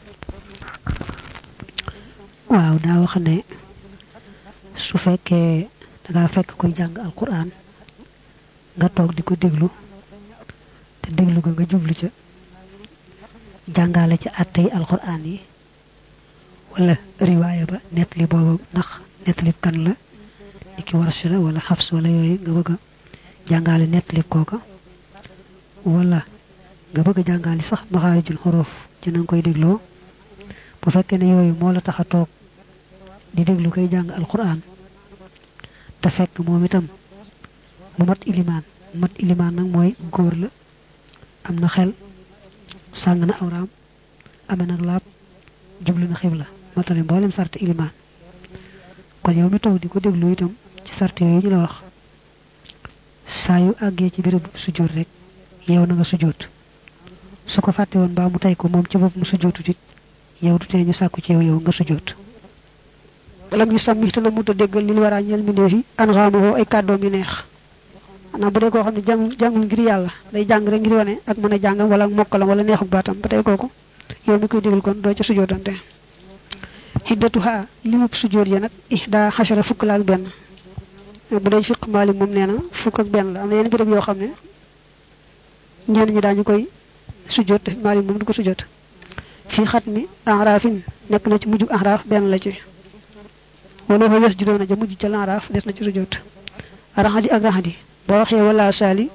waaw daa wax ne su fekkee dangaa fekk koy jàng alquran nga toog di ko déglu te déglu ga nga jublu ca jàngale ci àtte yi alxuraan yi wala riwaaya ba nettali boobu ndax nettali kan la ki Warsh la wala Hafs wala yooyu nga bëgg a jàngale nettali kooka wala nga bëgg a jàngale sax maxaarijul xuruf ci na nga koy dégloo bu fekkee ne yooyu moo la tax a toog di déglu koy jàng alxuraan te fekk moom itam mu mat ilimaan nag mooy góor la am na xel sàng na awraam amee nag laab jublu na xibla matale mboolem sart ilimaan kon yow mi toog di ko déglu itam ci sart yooyu ñu la wax saa yu àggee ci béréb sujjóot rek yow na nga sujjóot su ko fàtte woon mbaa mu tey ko moom ci bopp mu sujjóotut it yow du tee ñu sàkku ci yow nga sujjóot lam ñu sàmmi te na mu ta déggal li war a ñeel mbindeef yi an xaamoo ay kàddoom yu neex maanaam bu dee koo xam ne jàngul ngir yàlla day jàng rek ngir wane ak mën a jàngam wala ak mokkalam wala neexuk baatam ba tey kooku yow mi koy déglu kon doo ca sujjóotante hiddatuha limub sujjóot ya nag ihda xashara fukk la ak benn bu dee fiq maali moom nee na fukk ak benn la am na yenn béréb yoo xam ne ñenn ñi daañu koy sujjóot te maali moom du ko sujjóot fii xat mi enraafin nekk na ci mujj enraaf benn la ci wala fa yes judoona ja mujj ca lanraaf des na ci sujjóot raxadi ak raxadi boo waxee wala saali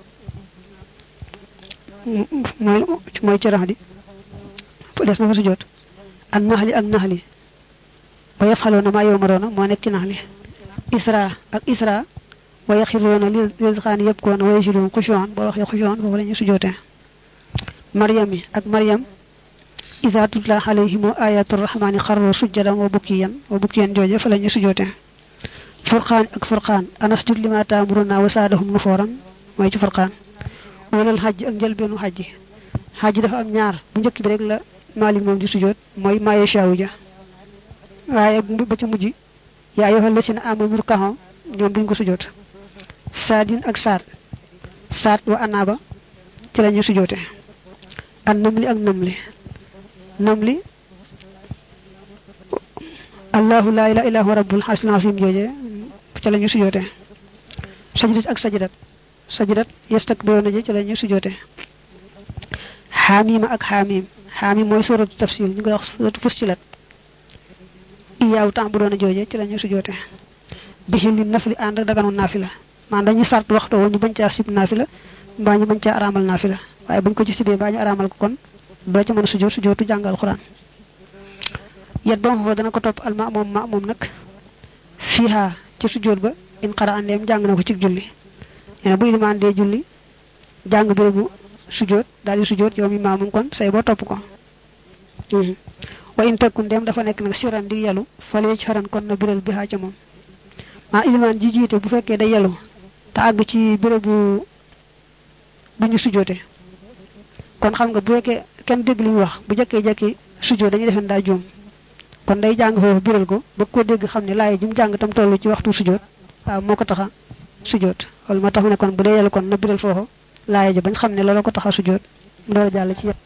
mooy ci raxadi des na fa sujjóot an naxli ak naxli wa yafxaloona maa yoomaroona moo nekk ci naxli isra ak isra wa yaxiroona li rizqaani yëpp koona wa yasidoon xushoon boo waxee xushoon foofu la ñuy sujjóotee maryam yi ak maryam iza tutla alayhim ayatu rahmani xarru sujjadan wa bukiyan jooje fa la ñuy sujjóotee furqaan ak furqaan anasjud lima taamuruna wa saadahum nufooran mooy ci furqaan walal xajj ak njëlbeenu xajj dafa am ñaar bu njëkk bi rek la Maalik moom di sujjóot mooy maaye shaawu ja waaye ba ca mujj yaa ayyuhal lazina aamanu ruk'uu ñoom duñ ko sujjóot saadin ak saat wa anaaba ci la ñuy sujjóote an namli ak namli allahu laa ilaaha illaa huwa rabbul arshil aziim jooje ci la ñuy sujjóote sajdat ak sajdat yastakbiruuna ji ci la ñuy sujjóote xaamiima ak xaamim mooy suuratu tafsil ñu koy wax suuratu Fussilat iyaaw ta'buduuna jooje ci la ñuy sujjóote bihil li nafli ànd ak daganu naafila maanaam dañuy sart waxtu ñu bañ caa sib naafila mbaa ñu bañ caa araamal naafila waaye buñ ko ci sibee mbaa ñu araamal ko kon doo ca mën a sujjóotu jàngal Alxuraan yet ba mu fa dana ko topp al ma'muum nag fiihaa ci sujjóot ba in qara andeem jàng na ko ci julli nee na bu ilimaan dee julli jàng bérébu sujjóot daal di sujjóot yow mi maamum kon say boo topp ko wa in takun dem dafa nekk nag siran di yelu fale ci xaran kon na biral bi xaa ca moom ilimaan ji jiite bu fekkee day yelu te àgg ci bérébu bu ñu sujjóote kon xam nga bu fekkee kenn dégg li ñu wax bu jekki sujjóot dañuy defen daa juum kon day jàng foofu biral ko ba ko dégg xam ne laay ju mu jàng tam toll ci waxtu sujjóot waaw moo ko taxa sujjóot wala moo tax mu ne kon bu dee yelu kon na biral foofu laaya ja bañ xam ne loolu ko tax a sujjóot mu door a jàll ci yëpp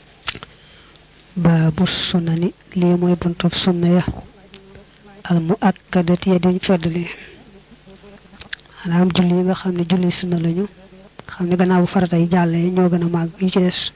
baabu sunani lii mooy buntub sunna ya al mu akkadati ya diñ feddli maanaam julli yi nga xam ne julli sunna lañu xam ne gannaaw bu farata yi jàllee ñoo gën a màgg yu ci des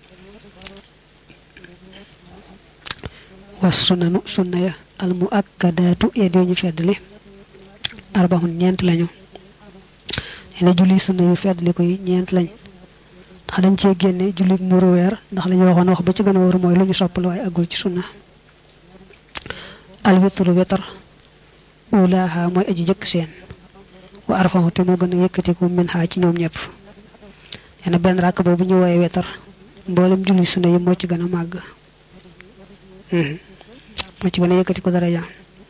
wa sunanu sunna ya al mu akkadatu ya diñu feddli arbahun ñeent lañu ne julli sunna yu feddli ko yi ñeent lañ ndax dañ cee génne julli muuru weer ndax lañu waxoon wax ba ci gën a wóor mooy lu ñu soppal waaye agul ci sunna alwitru wetar ulaaha mooy aji jëkk seen wa arfahu te moo gën a yëkkatiku min xaa ci ñoom ñëpp nee na benn ràkk boobu ñu wooye wetar mboolem julli sunna yi moo ci gën a màgg moo ci gën a yëkkatiku daraja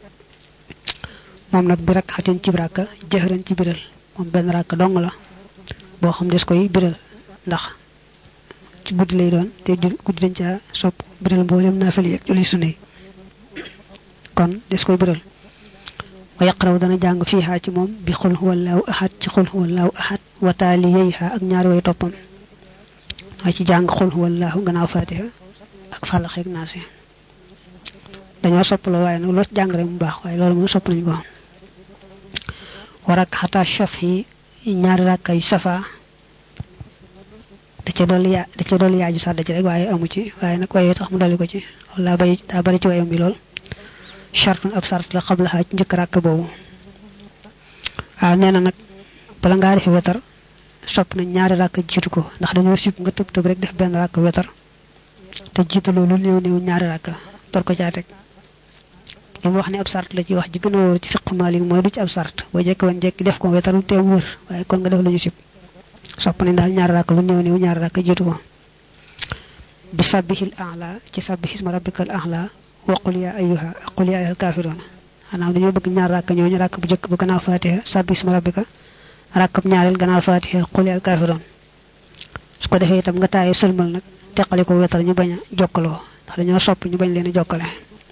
moom nag bi rak xatin ci ràkka jëxëran ci biral moom benn ràkk dong la boo xam des koy biral ndax ci guddi lay doon te guddi dañ caa sopp biral mboolem naafila ak julli sunna yi kon des koy biral wa yaqraw dana jàng fiihaa ci moom bi xul huwallaahu ahad ci xul huwallaahu ahad wa taaliyayhaa ak ñaari way toppam waaye ci jàng xul huwallaahu gannaaw faatiha ak Falaq ak Naas dañoo sopp la waaye nag loo jàng rek mu baax waaye loolu moom sopp nañ ko warak xataa shaf yi ñaari rakka yu safa da ca dolli yaaju sadda ci rek waaye amu ci waaye nag waaye tax mu dolli ko ci wala bay daa bari ci wayam bi lool shartun ab sart la xabla xaaj njëkk rakk boobu waaw nee na nag bala ngaa defi wetar sopp nañ ñaari rakk jiitu ko ndax dañoo sib nga tëb rek def benn rakk wetar te jiitu loolu néew ñaari rakk door ko caa teg li mu wax ne ab sart la ci wax ji gën a wóor ci fiqh Maalik mooy du ci ab sart boo jekki woon jekki def ko wetar lu teew wër waaye kon nga def lu ñu sib sopp nañ daal ñaari rakk lu néew ñaari rakk jiitu ko bi sabbihil a'la ci sabbihisma rabbikal a'la wa qul ya ayyuhal kaafiruun maanaam dañoo bëgg ñaar rakk ñooñu rakk bu njëkk bu gannaaw Faatiha sabbihisma rabbika rakkab ñaareel gannaaw Faatiha qul ya al kaafiruun su ko defee itam nga taaye sëlmal nag teqali ko wetar ñu bañ a jokkaloo ndax dañoo sopp ñu bañ leen a jokkale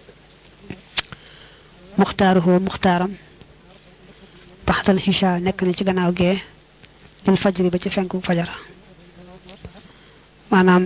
muxtaaram baxdal xisha nekk na ci gannaaw gee lil fajri ba ci fenku fajar maanaam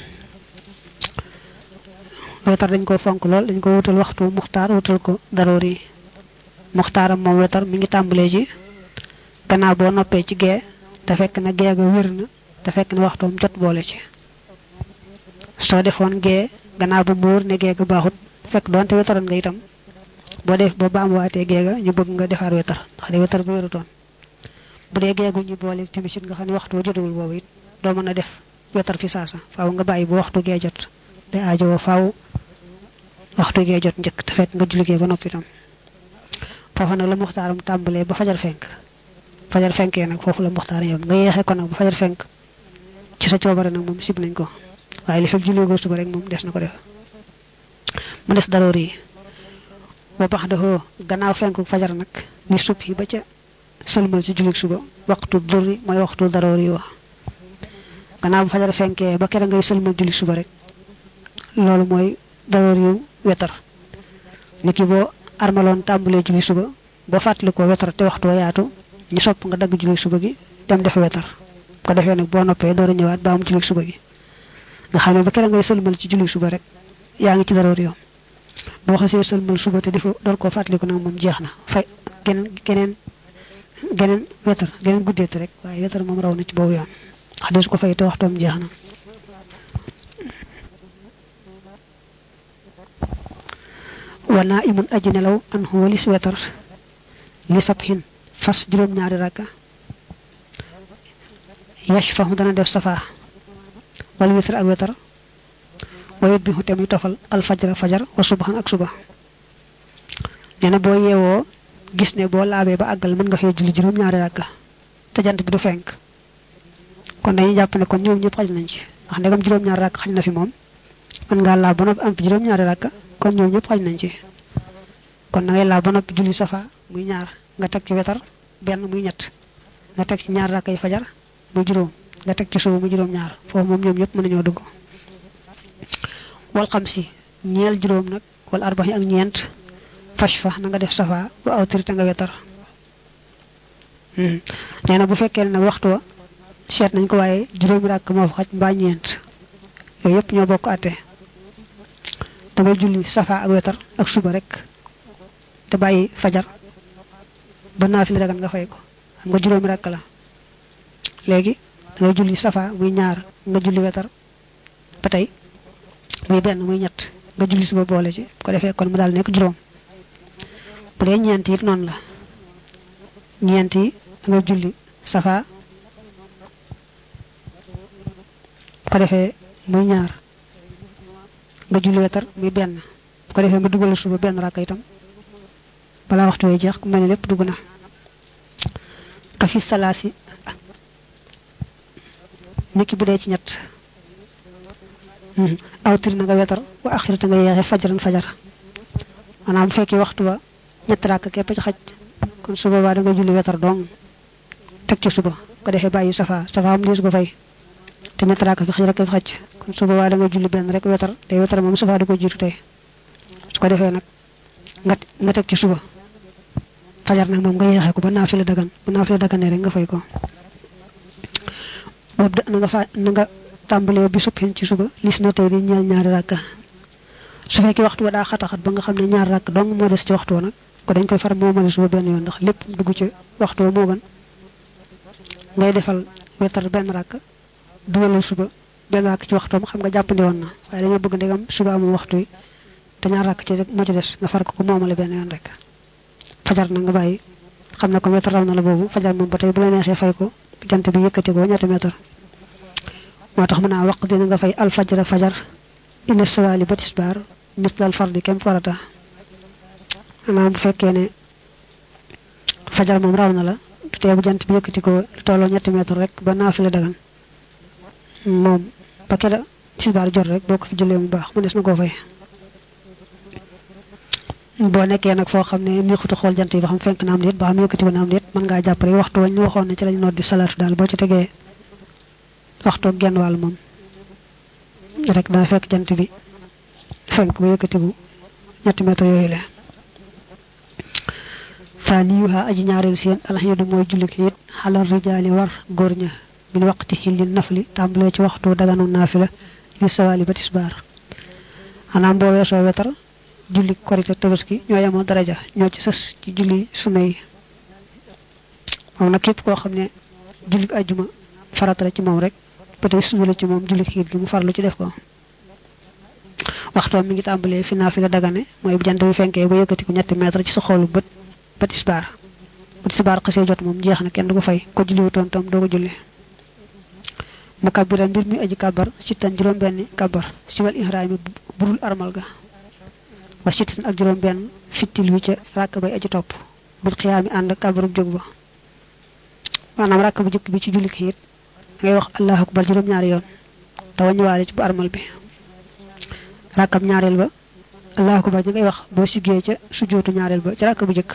wetar dañ ko fonk lool dañ ko wutal waxtu muxtaar wutal ko daroori muxtaaram moom wetar mi ngi tàmbalee ci gannaaw boo noppee ci gee te fekk na gee ga wér na te fekk na waxtoom jot boole ci soo defoon gee gannaaw bu mu wóor ne gee ga baaxut fekk doonte wetaroon nga itam boo baamuwaatee gee ga ñu bëgg nga defaar wetar ndax de wetar bu wérutoon bu dee geegu ñu boole timisit nga xam ne waxtu jotagul boobu it doo mën a def wetar fi saasa faaw nga bàyyi bu waxtu gee jot te aajowoo faaw waxtu gee jot njëkk te fekk nga julli gee ba noppi itam foofu nag la muxtaaram tàmbalee ba fajar fenkee nag foofu la muxtaar yom nga yeexee ko nag ba fajar fenk ci sa coobare nag moom sib nañ ko waaye li fekk julli goo suba rek moom des na ko def mu des daroor yi wa bax daxoo gannaaw fenku fajar nag ni sub yi ba ca sëlmal ci julli suba waxtu durri mooy waxtu daroor yi wax gannaaw bu fajar fenkee ba kera ngay sëlmal julli suba rek loolu mooy daroor yu wetar niki boo armaloon tàmbalee julli suba boo fàttali ko wetar te waxtu wa yaatu ñu sopp nga dagg julli suba gi dem def wetar ko defee nag boo noppee door a ñëwaat ba am julli suba gi nga xam ne ba kera ngay sëlmal ci julli suba rek yaa ngi ci daroor yoom boo xasee sëlmal suba te dafa door koo fàttaliku nag moom jeex na fay geneen wetar geneen guddeet rek waaye wetar moom raw na ci boobu yoon wax de su ko fay te waxtoom jeex na wana imun aji nelaw an walis wetar li sabhin fas juróom-ñaari rakka yashfahu dana def safa wal witr ak wetar wayut bi xutem yu tofal al fajar wa subhan ak suba nee na boo yeewoo gis ne boo laabee ba àggal mën nga fee julli juróom-ñaari rakka te jant bi du fenk kon dañuy jàpp ne kon ñoom ñëpp xaj nañ ci ndax ndegam juróom-ñaari rakka xaj na fi moom mën ngaa laab ba noppi am fi juróom-ñaari rakka kon ñoom ñëpp xaj nañ ci kon da ngay laab ba noppi julli safa muy ñaar nga teg ci wetar benn muy ñett nga teg ci ñaar rakkay fajar muy juróom nga teg ci suba muy juróom-ñaar foofu moom ñoom ñëpp mën nañoo dugg wal xam si ñeel juróom nag wala arbaxi ak ñeent fash fa na nga def safa wa awtir te nga wetar nee na bu fekkee ne nag waxtu wa seet nañ ko waaye juróomi rakk moo fa xaj mbaa ñeent yooyu yëpp ñoo bokk àtte da ngay julli safa ak wetar ak suba rek te bàyyi fajar ba naafila dagan nga fay ko xam nga juróomi rakk la léegi da ngay julli safa muy ñaar nga julli wetar ba tey muy benn muy ñett nga julli suba boole ci bu ko defee kon mu daal nekk juróom bu dee ñeent it noonu la ñeent yi da nga julli safa bu ko defee muy ñaar nga julli wetar muy benn bu ko defee nga dugal suba benn rakk itam balaa waxtu way jeex ku mel ne lépp dugg na ka fi salaasi niki bu dee ci ñett awtir na nga wetar wa axirata nga yeexe fajar maanaam bu fekkee waxtu wa ñett rakk képp ci xaj kon suba ba da nga julli wetar dong teg ci suba ko defee bàyyi safa am diis ko fay te ñett rakk fi xaj rek fi xaj kon suba ba da nga julli benn rek wetar tey wetar moom safa du ko jiitu tey su ko defee nag nga teg ci suba fajar nag moom nga yeexee ko ba naafila dagan bu naafila daganee rek nga fay ko boobu na nga tàmbalee bi subhin ci suba lis na tey di ñeel ñaari rakka su fekkee waxtu wa daa xataxat ba nga xam ne ñaari rakk dong moo des ci waxtu wa nag ko dañ koy far moomale suba benn yoon ndax lépp dugg ci waxtu wa moo gën ngay defal wetar benn rakk dugalal suba benn rakk ci waxtoom xam nga jàppandi woon na waaye dañoo bëgg ndegam suba amul waxtu wi te ñaar rakk ci rek moo ci des nga far ko moomale benn yoon rek fajar na nga bàyyi xam ne ko wetar raw na la boobu fajar moom ba tey bu la neexee fay ko jant bi yëkkati ko ñetti meetar moo tax mën naa waq dina nga fay alfajara fajar ila sawali ba tisbaar mislal fardi kem farata maanaam bu fekkee ne fajar moom raw na la te bu jant bi yëkkati ko lu tolloo ñetti meetar rek ba naafila dagan moom ba keda tisbaar jot rek boo ko fi jullee mu baax mu des na koo fay boo nekkee nag foo xam ne neexutu xool jant yi ba xam fenk na am déet ba xam yëkkati ko na am déet mën ngaa jàpp rek waxtu wañ ñu waxoon ne ci lañ noddi salaatu daal boo ci tegee waxtu genn wàll moom rek dana fekk jant bi fenk ba yëkkati bu ñetti meetar yooyu la faniyuha aji ñaareel seen alxiidu mooy jullik it xalal rijaali war góor ña min waqti xilli nafli tàmbalee ci waxtu daganu naafila li sawali ba tisbaar xanaam boo weesoo wetar julli korite tabaski ñoo yemoo daraja ñoo ci sës ci julli sunna yi moom nag képp koo xam ne julli ajjuma farata la ci moom rek ba tey sunna la ci moom julli xiit gi mu farlu ci def ko waxtoom mi ngi tàmbalee fi naafila dagane mooy bu jant bi fenkee ba yëkkati ko ñetti mètre ci sa xoolu bët ba tisbaar xasee jot moom jeex na kenn du ko fay ko julli wutoon tam doo ko julli mu kabbiran mbir mi aji kabar sittan juróom benn kabar siwal ihraami burul armal ga wa sittan ak juróom benn fittil wi ca ràkk bay aji topp bil xiyaami ànd kabarub jóg ba maanaam ràkk bu jëkk bi ci julli xiit ngay wax allahu akbar juróom ñaari yoon te waññiwaale ci bu armal bi ràkkam ñaareel ba allahu akbar ngay wax boo siggee ca sujootu ñaareel ba ci ràkk bu jëkk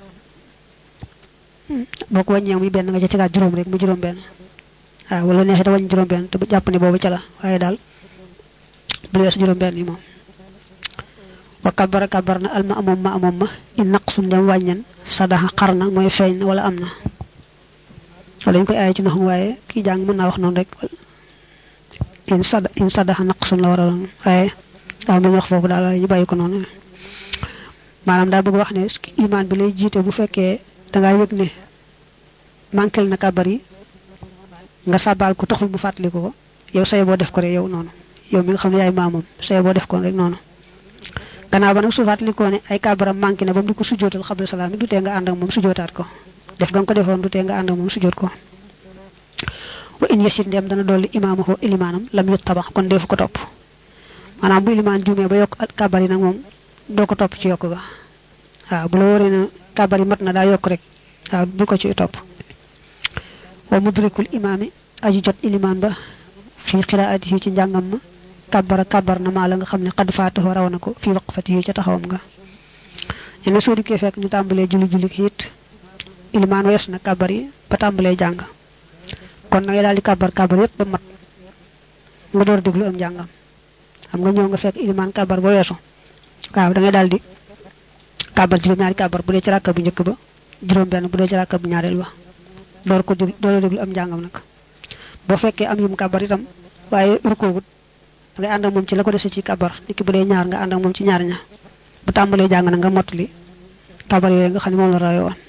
boo ko wàññee muy benn nga ca tegaat juróom rek mu juróom benn waaw wala neexee te wàññi juróom benn te jàpp ne boobu ca la waaye daal bu weesu juróom benn yi moom wa kabara kabar na alma amoom ma in naqsun dem wàññen sadaxa xar na mooy feeñ na wala am na wala ñu koy aaye ci ndox mi waaye kii jàng mën naa wax noonu rek in sadaxa naqsun la war a doon waaye daa mel ni wax foofu daal waaye ñu bàyyi ko noonu maanaam daa bëgg wax ne imaan bi lay jiite bu fekkee dangaa yëg ne manquel na kabar yi nga sàbbaal ko taxul mu fàttaliku ko yow say boo def ko rek yow noonu yow mi nga xam ne yaay maamoom say boo def ko rek noonu gannaaw ba nag su fàttalikoo ne ay kabaram manqué na ba mu di ko sujjootal xabla salaam yi du tee nga ànd ak moom sujjootaat ko def nga ko defoon du tee nga ànd ak moom sujjoot ko wa in yasit ndem dana dolli imaamu ko ilimaanam lam yu tabax kon defu ko topp maanaam bu ilimaan juumee ba yokk kabar yi nag moom doo ko topp ci yokk ga waaw bu la wóoree ne kabar yi mat na daa yokk rek waaw bu ko ci topp wa mudrikul imaami aji jot ilimaan ba fii qiraatihi ci njàngam ma kabar na maa la nga xam ne xad faatahu raw na ko fii waqfatihi ca taxawam nga ñene soo dikkee fekk ñu tàmbalee julli xiit ilimaan wees na kabar yi ba tàmbalee jàng kon na ngay daal di kabar yépp ba mat nga door déglu am njàngam xam nga ñëw nga fekk ilimaan kabar ba weesu waaw da ngay daal di kabar juróom-ñaari kabar bu dee ci ràkka bu njëkk ba juróom benn bu dee ci ràkka bu ñaareel ba door déglu am njàngam nag boo fekkee am yum kabar itam waaye rukoogut da ngay ànd ak moom ci la ko dese ci kabar niki bu dee ñaar nga ànd ak moom ci ñaar ña bu tàmbalee jàng na nga mottali kabar yooyu nga xam ne moom la rawe woon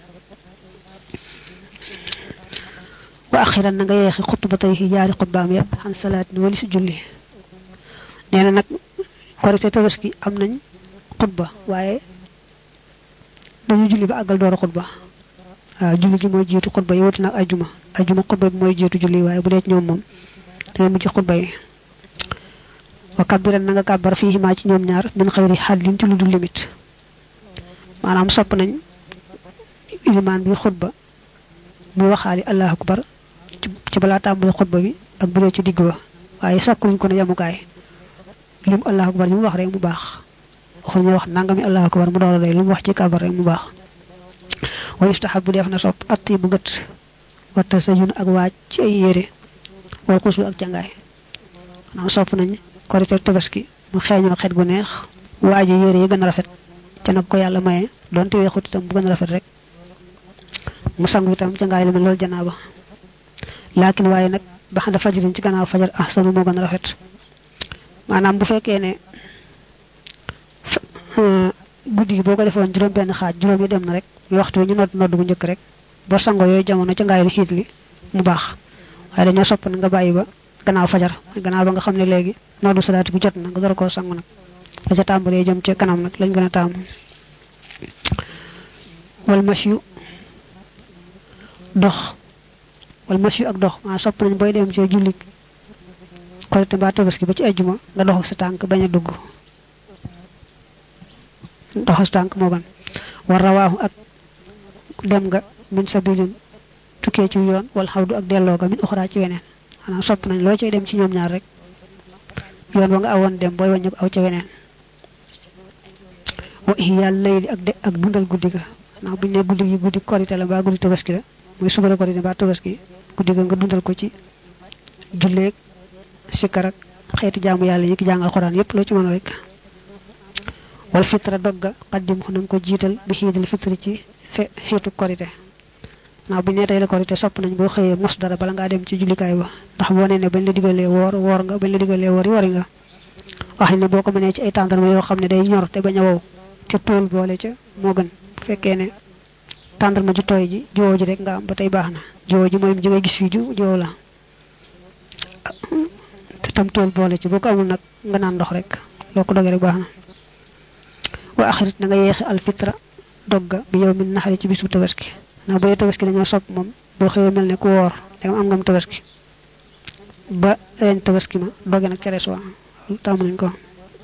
wa axiran na nga yeexi xutba tey yaari xutbaam yëpp xan salaat ni wali si julli nee na nag korite tabaski am nañ xutba waaye dañu julli ba àggal door a xutba waaw julli gi mooy jiitu xutba yi wuti nag ajuma xutba bi mooy jiitu julli waaye bu dee ci ñoom moom dangay mujj xutba yi wa kabbiran na nga kàbbar fii maa ci ñoom ñaar min xëyri xaddin ci lu dul limite maanaam sopp nañ ilimaan bi xutba muy waxaali allahu akbar ci balaa tàmbali xutba bi ak bu dee ci digg ba waaye sàkkuñ ko ne yamukaay lim allahu akbar yi mu wax rek mu baax waxul ñu wax nangami allahu akbar mu door a doy lu mu wax ci kàbbar rek mu baax wa yustahabu def na sopp atti bu gët wa tasayun ak waaj ci ay yére wala xuslu ak cangaay maanaam sopp nañ korite tabaski mu xeeñoo xet gu neex waaji yére yi gën a rafet ca nag ko yàlla maye donte weexut itam bu gën a rafet rek mu sangu itam cangaay lu mel loolu janaaba laakin waaye nag ba xam ne fajarin ci gannaaw fajar ahsanu moo gën a rafet maanaam bu fekkee ne guddi gi boo ko defoon juróom benn xaaj juróom yi dem na rek muy waxtu ñu nodd bu njëkk rek boo sango yooyu jamono ca ngaay lu xiit li mu baax waaye dañoo sopp na nga bàyyi ba gannaaw fajar gannaaw ba nga xam ne léegi noddu salaatu bi jot na nga door koo sangu nag la ca tàmbalee jëm ci kanam nag lañ gën a taamu wal masyu dox wal masyu ak dox maa sopp nañ booy dem ci julli korite mbaa tabaski ba ci ajjuma nga dox ak sa tànk bañ a dugg dox sa tànk moo ban war rawaahu ak dem nga min sabilin tukkee ci yoon wal xawdu ak delloo ga min uxraa ci weneen maanaam sopp nañ loo cay dem ci ñoom ñaar rek yoon wa nga awoon dem booy wàññi ko aw ca weneen wa ihyal layli ak dundal guddi ga maanaam buñ ne guddi gi guddi korite la mbaa guddi tabaski la muy suba la korite mbaa tabaski guddi ga nga dundal ko ci julleeg sikkar ak xeeti jaamu yàlla yi ki jàngal xoraan yépp loo ci mën rek wal fitra dogga xaddim xu nanga ko jiital bi xiidal fitri ci xeetu korite naa bu ñu nee tey la korite sopp nañ boo xëyee mos dara bala ngaa dem ci jullikaay ba ndax boo nee ne bañ la digalee woor nga bañ la digalee wori nga wax ne boo ko mënee ci ay tàndarma yoo xam ne day ñor te bañ a wow te tool boole ca moo gën bu fekkee ne tàndarma ju tooy ji jiwoo ji rek nga am ba tey baax na jiwoo ji mooy ji ngay gis fii jiwoo la te tam tool boole ci boo ko amul nag nga naan ndox rek loo ko dogee rek baax na wa axirit na nga yeexe alfitra dogga bi yow min naxari ci bisu tabaski ndax bu dee tabaski dañoo sopp moom boo xëyee mel ne ku woor danga am ngam tabaski ba ren tabaski ma doge nag ceres wa tàmm nañ ko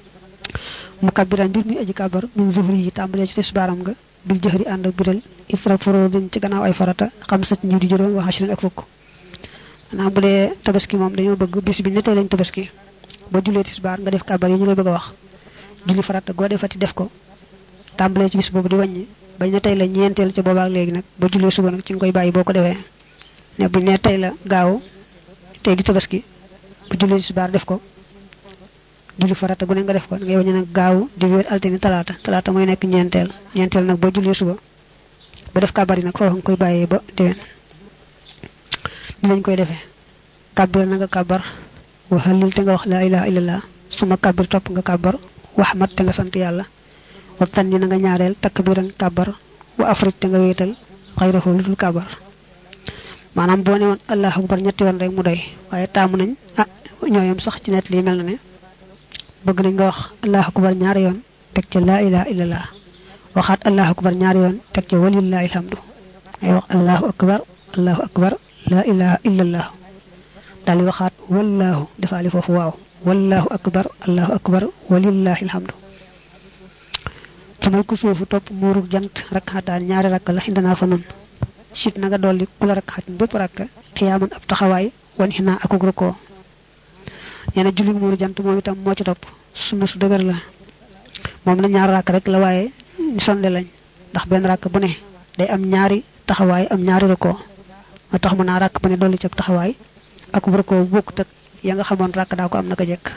mu kabbiran mbir mi aji kabar min zuhri yi tàmbalee ci tisbaaram nga bil jëxri ànd ak biral isra forodin ci gannaaw ay farata xam sat ñu di juróom wa ashrin ak fukk maanaam bu dee tabaski moom dañoo bëgg bis bi ne tey lañ tabaski ba jullee tisbaar nga def kabar yi ñu lay bëgg a wax julli farata goo defati def ko tàmbalee ci bis boobu di wàññi bañ ne tey la ñeenteel ca boobaak léegi nag ba jullee suba nag ci nga koy bàyyi boo ko defee ne buñ ne tey la gaaw tey di tabaski ba jullee tisbaar def ko julli farata gu ne nga def ko ngay wàññi nag gaaw di wéer altine talaata mooy nekk ñeenteel nag ba jullee suba ba def kabar yi nag foofu nga koy bàyyee ba déwén ni lañ koy defee kabbir na nga kabar wa halil te nga wax laa ilaha illallah suma kabbir topp nga kabar wax mat te nga sant yàlla wa tanni na nga ñaareel takbiran kabar wa afrit te nga wéetal xayrahu lu dul kabar maanaam boo ne woon allahu akbar ñetti yoon rek mu doy waaye taamu nañ ñooyam sax ci net lii mel na ne bëgg nañ nga wax allahu akbar ñaari yoon teg ca laa ilaha illallah waxaat allahu akbar ñaari yoon teg ca walillahi alhamdu ngay wax allahu akbar laa ilaha illallah daal di waxaat wallahu defaali foofu waaw wallahu akbar allahu akbar walillahi alhamdu samay ku suufu topp muurug jant rakkataan ñaari rakk la xindanaa fa nun sit na nga dolli ku la rakkaatin bépp rakka xiyaaman ab taxawaay wan xinaa akuk rukkoo nee na julli muuru jant moom itam moo ci topp sunna su dëgër la moom la ñaari rakk rek la waaye ñu sonde lañ ndax benn rakk bu ne day am ñaari taxawaay am ñaari rukkoo moo tax mën naa rakk bu ne dolli ci ab taxawaay akuk rukkoo bokkut ak ya nga xamoon rakk daa ko am naka jekk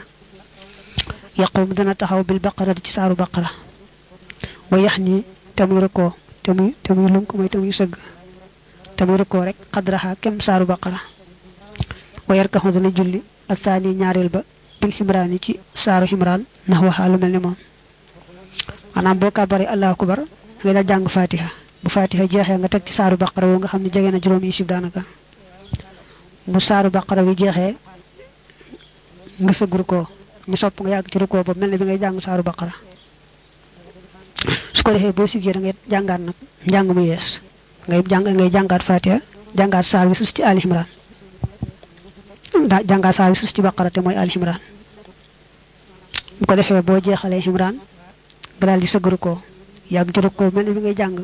yaqum dana taxaw bil baqara ci saaru baqara wa yax ni te muy rukkoo te muy lunk mooy te muy sëgg te muy rukkoo rek xadraxa kem saaru baqara wa yarkaxu dana julli asaani ñaareel ba bil ximraan yi ci saaru ximraan ndax waxaa lu mel ni moom maanaam boo kàbbaree allahu akbar ngay dal jàng fatiha bu fatiha jeexee nga teg ci saaru baqara woo nga xam ne jege na juróom yi sib daanaka bu saaru baqara wi jeexee nga sëgg rukkoo ñu sopp nga yàgg ci rukkoo boobu mel ne bi ngay jàng saaru baqara su ko defee boo siggee da ngay jàngaat nag njàng mu yees ngay jàngaat fatiha jàngaat saar bi sus ci ali imran jàngaat saar bi sus ci baqara te mooy ali imran bu ko defee boo jeexalee imran nga daal di sëgg rukkoo yàgg ci rukkoo mel ne bi ngay jàng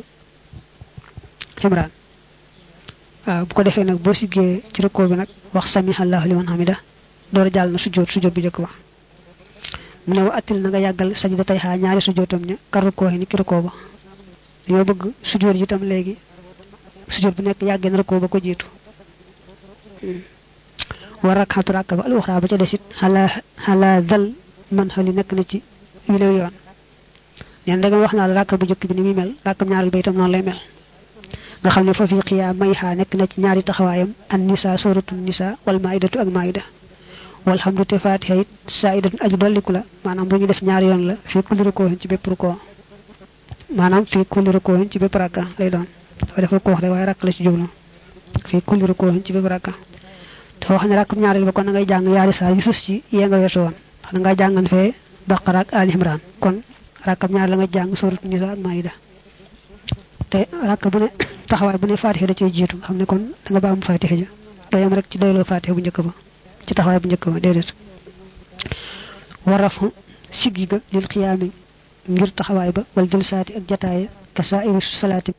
imran waaw bu ko defee nag boo siggee ci rukkoo bi nag wax samihallahu liman hamida door a jàll na sujjóot bi jëkk ba mu ne wa attil na nga yàggal sajda tey xaa ñaari sujjóotam ña kar rukkoo ni ki rukkoo ba dañoo bëgg sujjóot ji itam léegi sujjóot bu nekk yàggee na rukkoo ba ko jiitu war rakxatu rakk ba al uxra ba ca desit xalaa zal man xali nekk na ci wilew yoon neen da nga wax naa la rakk bu jëkk bi ni muy mel rakkam ñaareel ba itam noonu lay mel nga xam ne fa fi xiyaa may xaa nekk na ci ñaari taxawaayam an nisa suratul nisa wal maidatu ak maida walhamdu te fatiha it saidatun aju dolliku la maanaam bu ñu def ñaari yoon la fii kulli rukoohin ci bépp rukoo maanaam fii kulli rukoohin ci bépp rakka lay doon dafa def rukoo rek waaye rakk la ci jublu fi kulli ruku ci bépp rakka dafa wax ne rakkam ñaareel ba kon ngay jàng yaari saar yu sës ci yee nga weesu woon ndax nga jàngan fee Baqara ak Ali Imran kon rakkam ñaar la nga jàng suuratu Nisaa ak Maïda te rakk bu ne taxawaay bu ne Faatiha da cee jiitu nga xam ne kon da nga ba am Faatiha ja doo yam rek ci doyloo Faatiha bu njëkk ba ci taxawaay bu njëkk ba déedéet warafu siggi ga lil xiyaami ngir taxawaay ba wal jël saati ak jataaya ka saa'iri salaati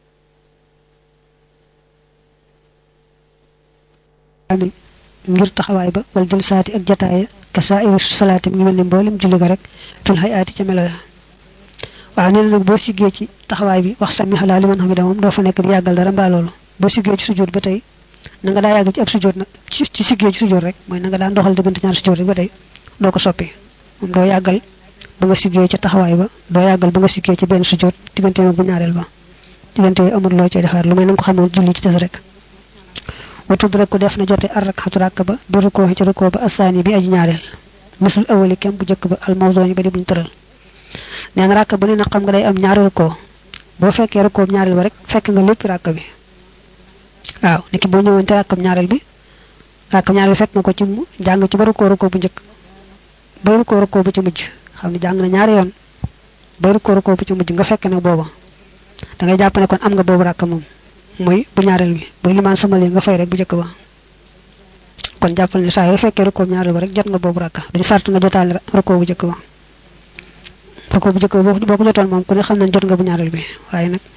amin ngir taxawaay ba wal jël saati ak jataaya ka saa'iri salaati mi mel ni mboolem julli ga rek fil hayaati ca melo ya waaw nee na nag boo siggee ci taxawaay bi wax sami Allaahu liman hamidah moom doo fa nekk di yàggal dara mbaa loolu boo siggee ci sujjóot ba tey na nga daa yàgg ci ak sujjóot nag ci siggee ci sujjóot rek mooy na nga daa ndoxal diggante ñaar sujjóot rek ba tey doo ko soppi moom doo yàggal ba nga siggee ci taxawaay ba doo yàggal ba nga siggee ci benn sujjóot diggante mag bu ñaareel ba diggante yooyu amul loo cay defaat lu may na nga ko xamoon julli ci des rek watud rek ko def na jote ar-rak'atu rakk ba bi rukkoo ci rukkoo ba asaani bi aji ñaareel misul awali kem bu njëkk ba al-mawdu'i ba di buñ tëral nee na rakk bu ne na xam nga day am ñaari rukkoo boo fekkee rukkoo bu ñaareel ba rek fekk nga lépp rakk bi waaw niki boo ñëwoon ci rakkam ñaareel bi fekk nga ko ci jàng ci ba rukkoo bu njëkk ba rukkoo bu ci mujj xam ne jàng na ñaari yoon ba rukkoo bu ci mujj nga fekk nag booba da ngay jàpp ne kon am nga boobu rakk moom mooy bu ñaareel bi bu limaan sama li nga fay rek bu njëkk ba kon jàppal ne saa yoo fekkee rukkoo bu ñaareel ba rek jot nga boobu rakk duñu sart nga jotaale rukkoo bu njëkk ba rukkoo bu njëkk ba boo ko jotoon moom ku ne xam nañ jot nga bu ñaareel bi waaye nag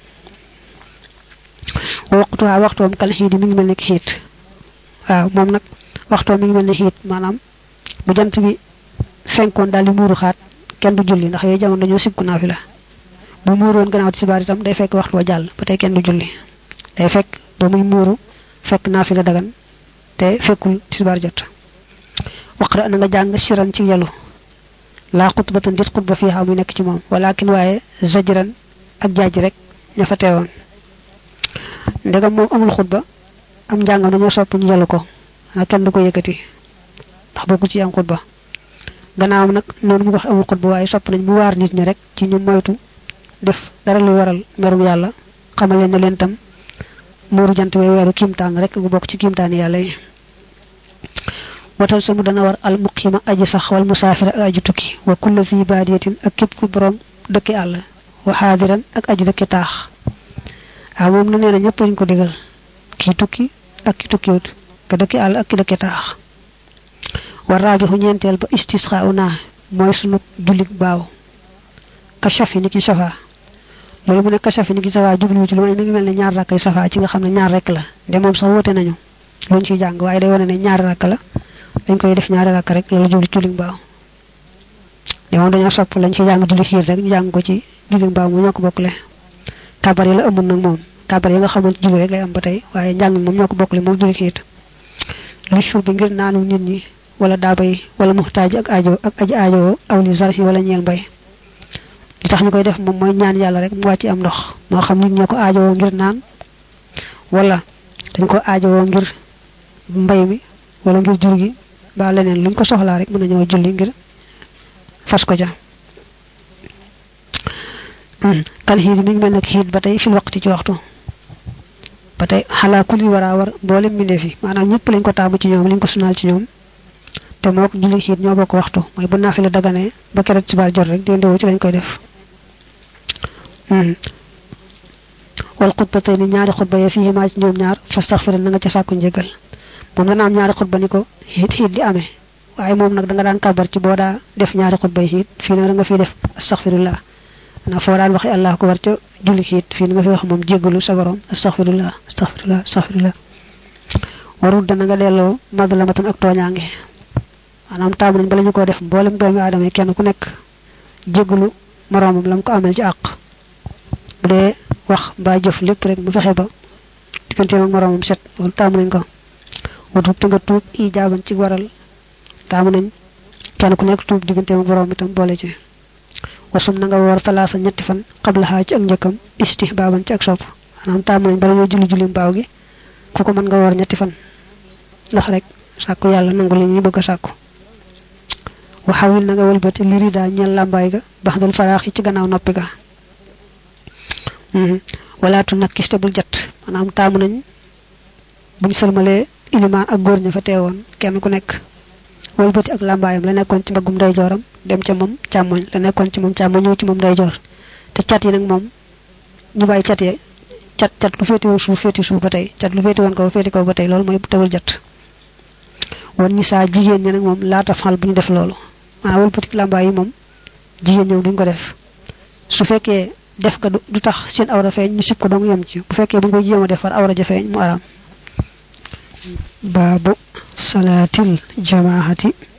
waxtoom kal xiit yi mi ngi mel ne ki xiit waaw moom nag waxtoom mi ngi mel ne xiit maanaam bu jant bi fenkoon daal di muuru xaat kenn du julli ndax yooyu jamono dañoo sib ku naafila bu muuroon gannaaw tisbaar itam day fekk waxtu wa jàll ba tey kenn du julli day fekk ba muy muuru fekk naafila dagan te fekkul tisbaar jot waqra na nga jàng siran ci yalu laa xutbatan dit xutba fii xaw muy nekk ci moom walakin waaye zajran ak jaaj rek ña fa teewoon ndegam moom amul xutba am njàngam dañoo sopp ñu yalu ko xanaa kenn du ko yëkkati ndax bokku ci am xutba gannaawam nag noonu mu wax amul xutba waaye sopp nañ mu waar nit ñi rek ci ñu moytu def dara lu waral merum yàlla xamal leen ne leen tam muuru jant we weeru kiimtaan rek gu bokk ci kiimtaani yàlla yi watal samu dana war al muqima aji sax wal musaafira ak aji tukki wa kulla zi baadiyatin ak képp ku borom dëkki àll wa xaadiran ak aji dëkki taax waaw moom na nee na ñëpp lañ ko digal kii tukki ak ki tukkiwut ka dëkki àll ak ki dëkki taax war raabixu ñeenteel ba istisqa una mooy sunu jullit baaw ka shafi ni ki safa loolu mu ne ka shafi ni ki safa jublu ci lu may mi ngi mel ne ñaar rakkay safa ci nga xam ne ñaar rek la de moom sax woote nañu luñ ciy jàng waaye day wane ne ñaari rakk la dañ koy def ñaari rakk rek loolu jublu jullit baaw de moom dañoo sopp lañ ci jàng julli xiir rek ñu jàng ko ci jullit baaw mu ñoo ko bokkle kabar yi la amul nag moom kabar yi nga xamante julli rek lay am ba tey waaye njàng moom ñoo ko bokkle moom julli xiir lu suur bi ngir naanu nit ñi wala daaba yi wala muxtaaj ak aji aajo aw li zarhi wala ñeel mbay li tax ñu koy def moom mooy ñaan yàlla rek mu wàcc am ndox moo xam nit ñoo ko aajowoo ngir naan wala dañ ko aajowoo ngir mbay mi wala ngir jur gi ba leneen luñ ko soxlaa rek mën na ñoo julli ngir fas ko ja kal xiit mi ngi mel nag xiit ba tey fil waqti ci waxtu ba tey xalaa kulli war mboolem mbindeef yi maanaam ñëpp lañ ko taamu ci ñoom liñ ko sunaal ci ñoom te moo ko julli xiit ñoo bokk waxtu mooy bu naafila daganee ba keroog tisbaar jot rek déndewoo ci lañ koy def wal xutba tey ni ñaari xutba ya fii maa ci ñoom ñaar fastaxfir na nga ca sàkku njëgal moom dana am ñaari xutba ni ko xiit di amee waaye moom nag da nga daan kabar ci boo daa def ñaari xutba yi xiit fii nag da nga fiy def astaxfirullah na foo daan waxe allah ko war ca julli xiit fii nga fi wax moom jéggalu sa borom astaxfirullah warul dana nga delloo madlamatan ak tooñaange maanaam taamu nañ bala ñu ko def mboolem doomi aadama yi kenn ku nekk jéggalu moroomam la mu ko amel ci àq bu dee wax mbaa jëf lépp rek mu fexe ba digganteem ak moroomam set loolu taamu nañ ko watub te nga tuub i jaaban ci waral taamu nañ kenn ku nekk tuub digganteem ak boroom itam boole ci wasum na nga woor talaasa ñetti fan xablaxaa ci ak njëkkam istihbaaban ci ak sopp maanaam taamu nañ bala ñoo julli mbaaw gi ku ko mën nga woor ñetti fan ndax rek sàkku yàlla nangu li ñu bëgg a sàkku waxawil na nga wëlbati liri daa ñeel làmbaay ga bax dal faraax yi ci gannaaw noppi ga walaatu nag kiste bul jat maanaam taamu nañ buñ salmalé iliman ak góor ña fa teewoon kenn ku nekk walbati ak lambayam la nekkoon ci mbagum ndeyjooram dem ca moom càmmoñ la nekkoon ci moom càmmoñ ñëw ci moom ndeyjoor te cat yi nag moom ñu bàyyi cat yi cat lu féete woon suuf féete suuf ba tey cat lu féete woon kaw féete kaw ba tey loolu mooy tawul jat won ni saa jigéen ñi nag moom laata fal bu ñu def loolu maanaam walbati lambaay yi moom jigéen ñëw duñ ko def su fekkee def ka du tax seen awra feeñ ñu sib ko dong yem ci bu fekkee bu ko jéem a defar awra ja feeñ mu araam baabu salaatil jamaahati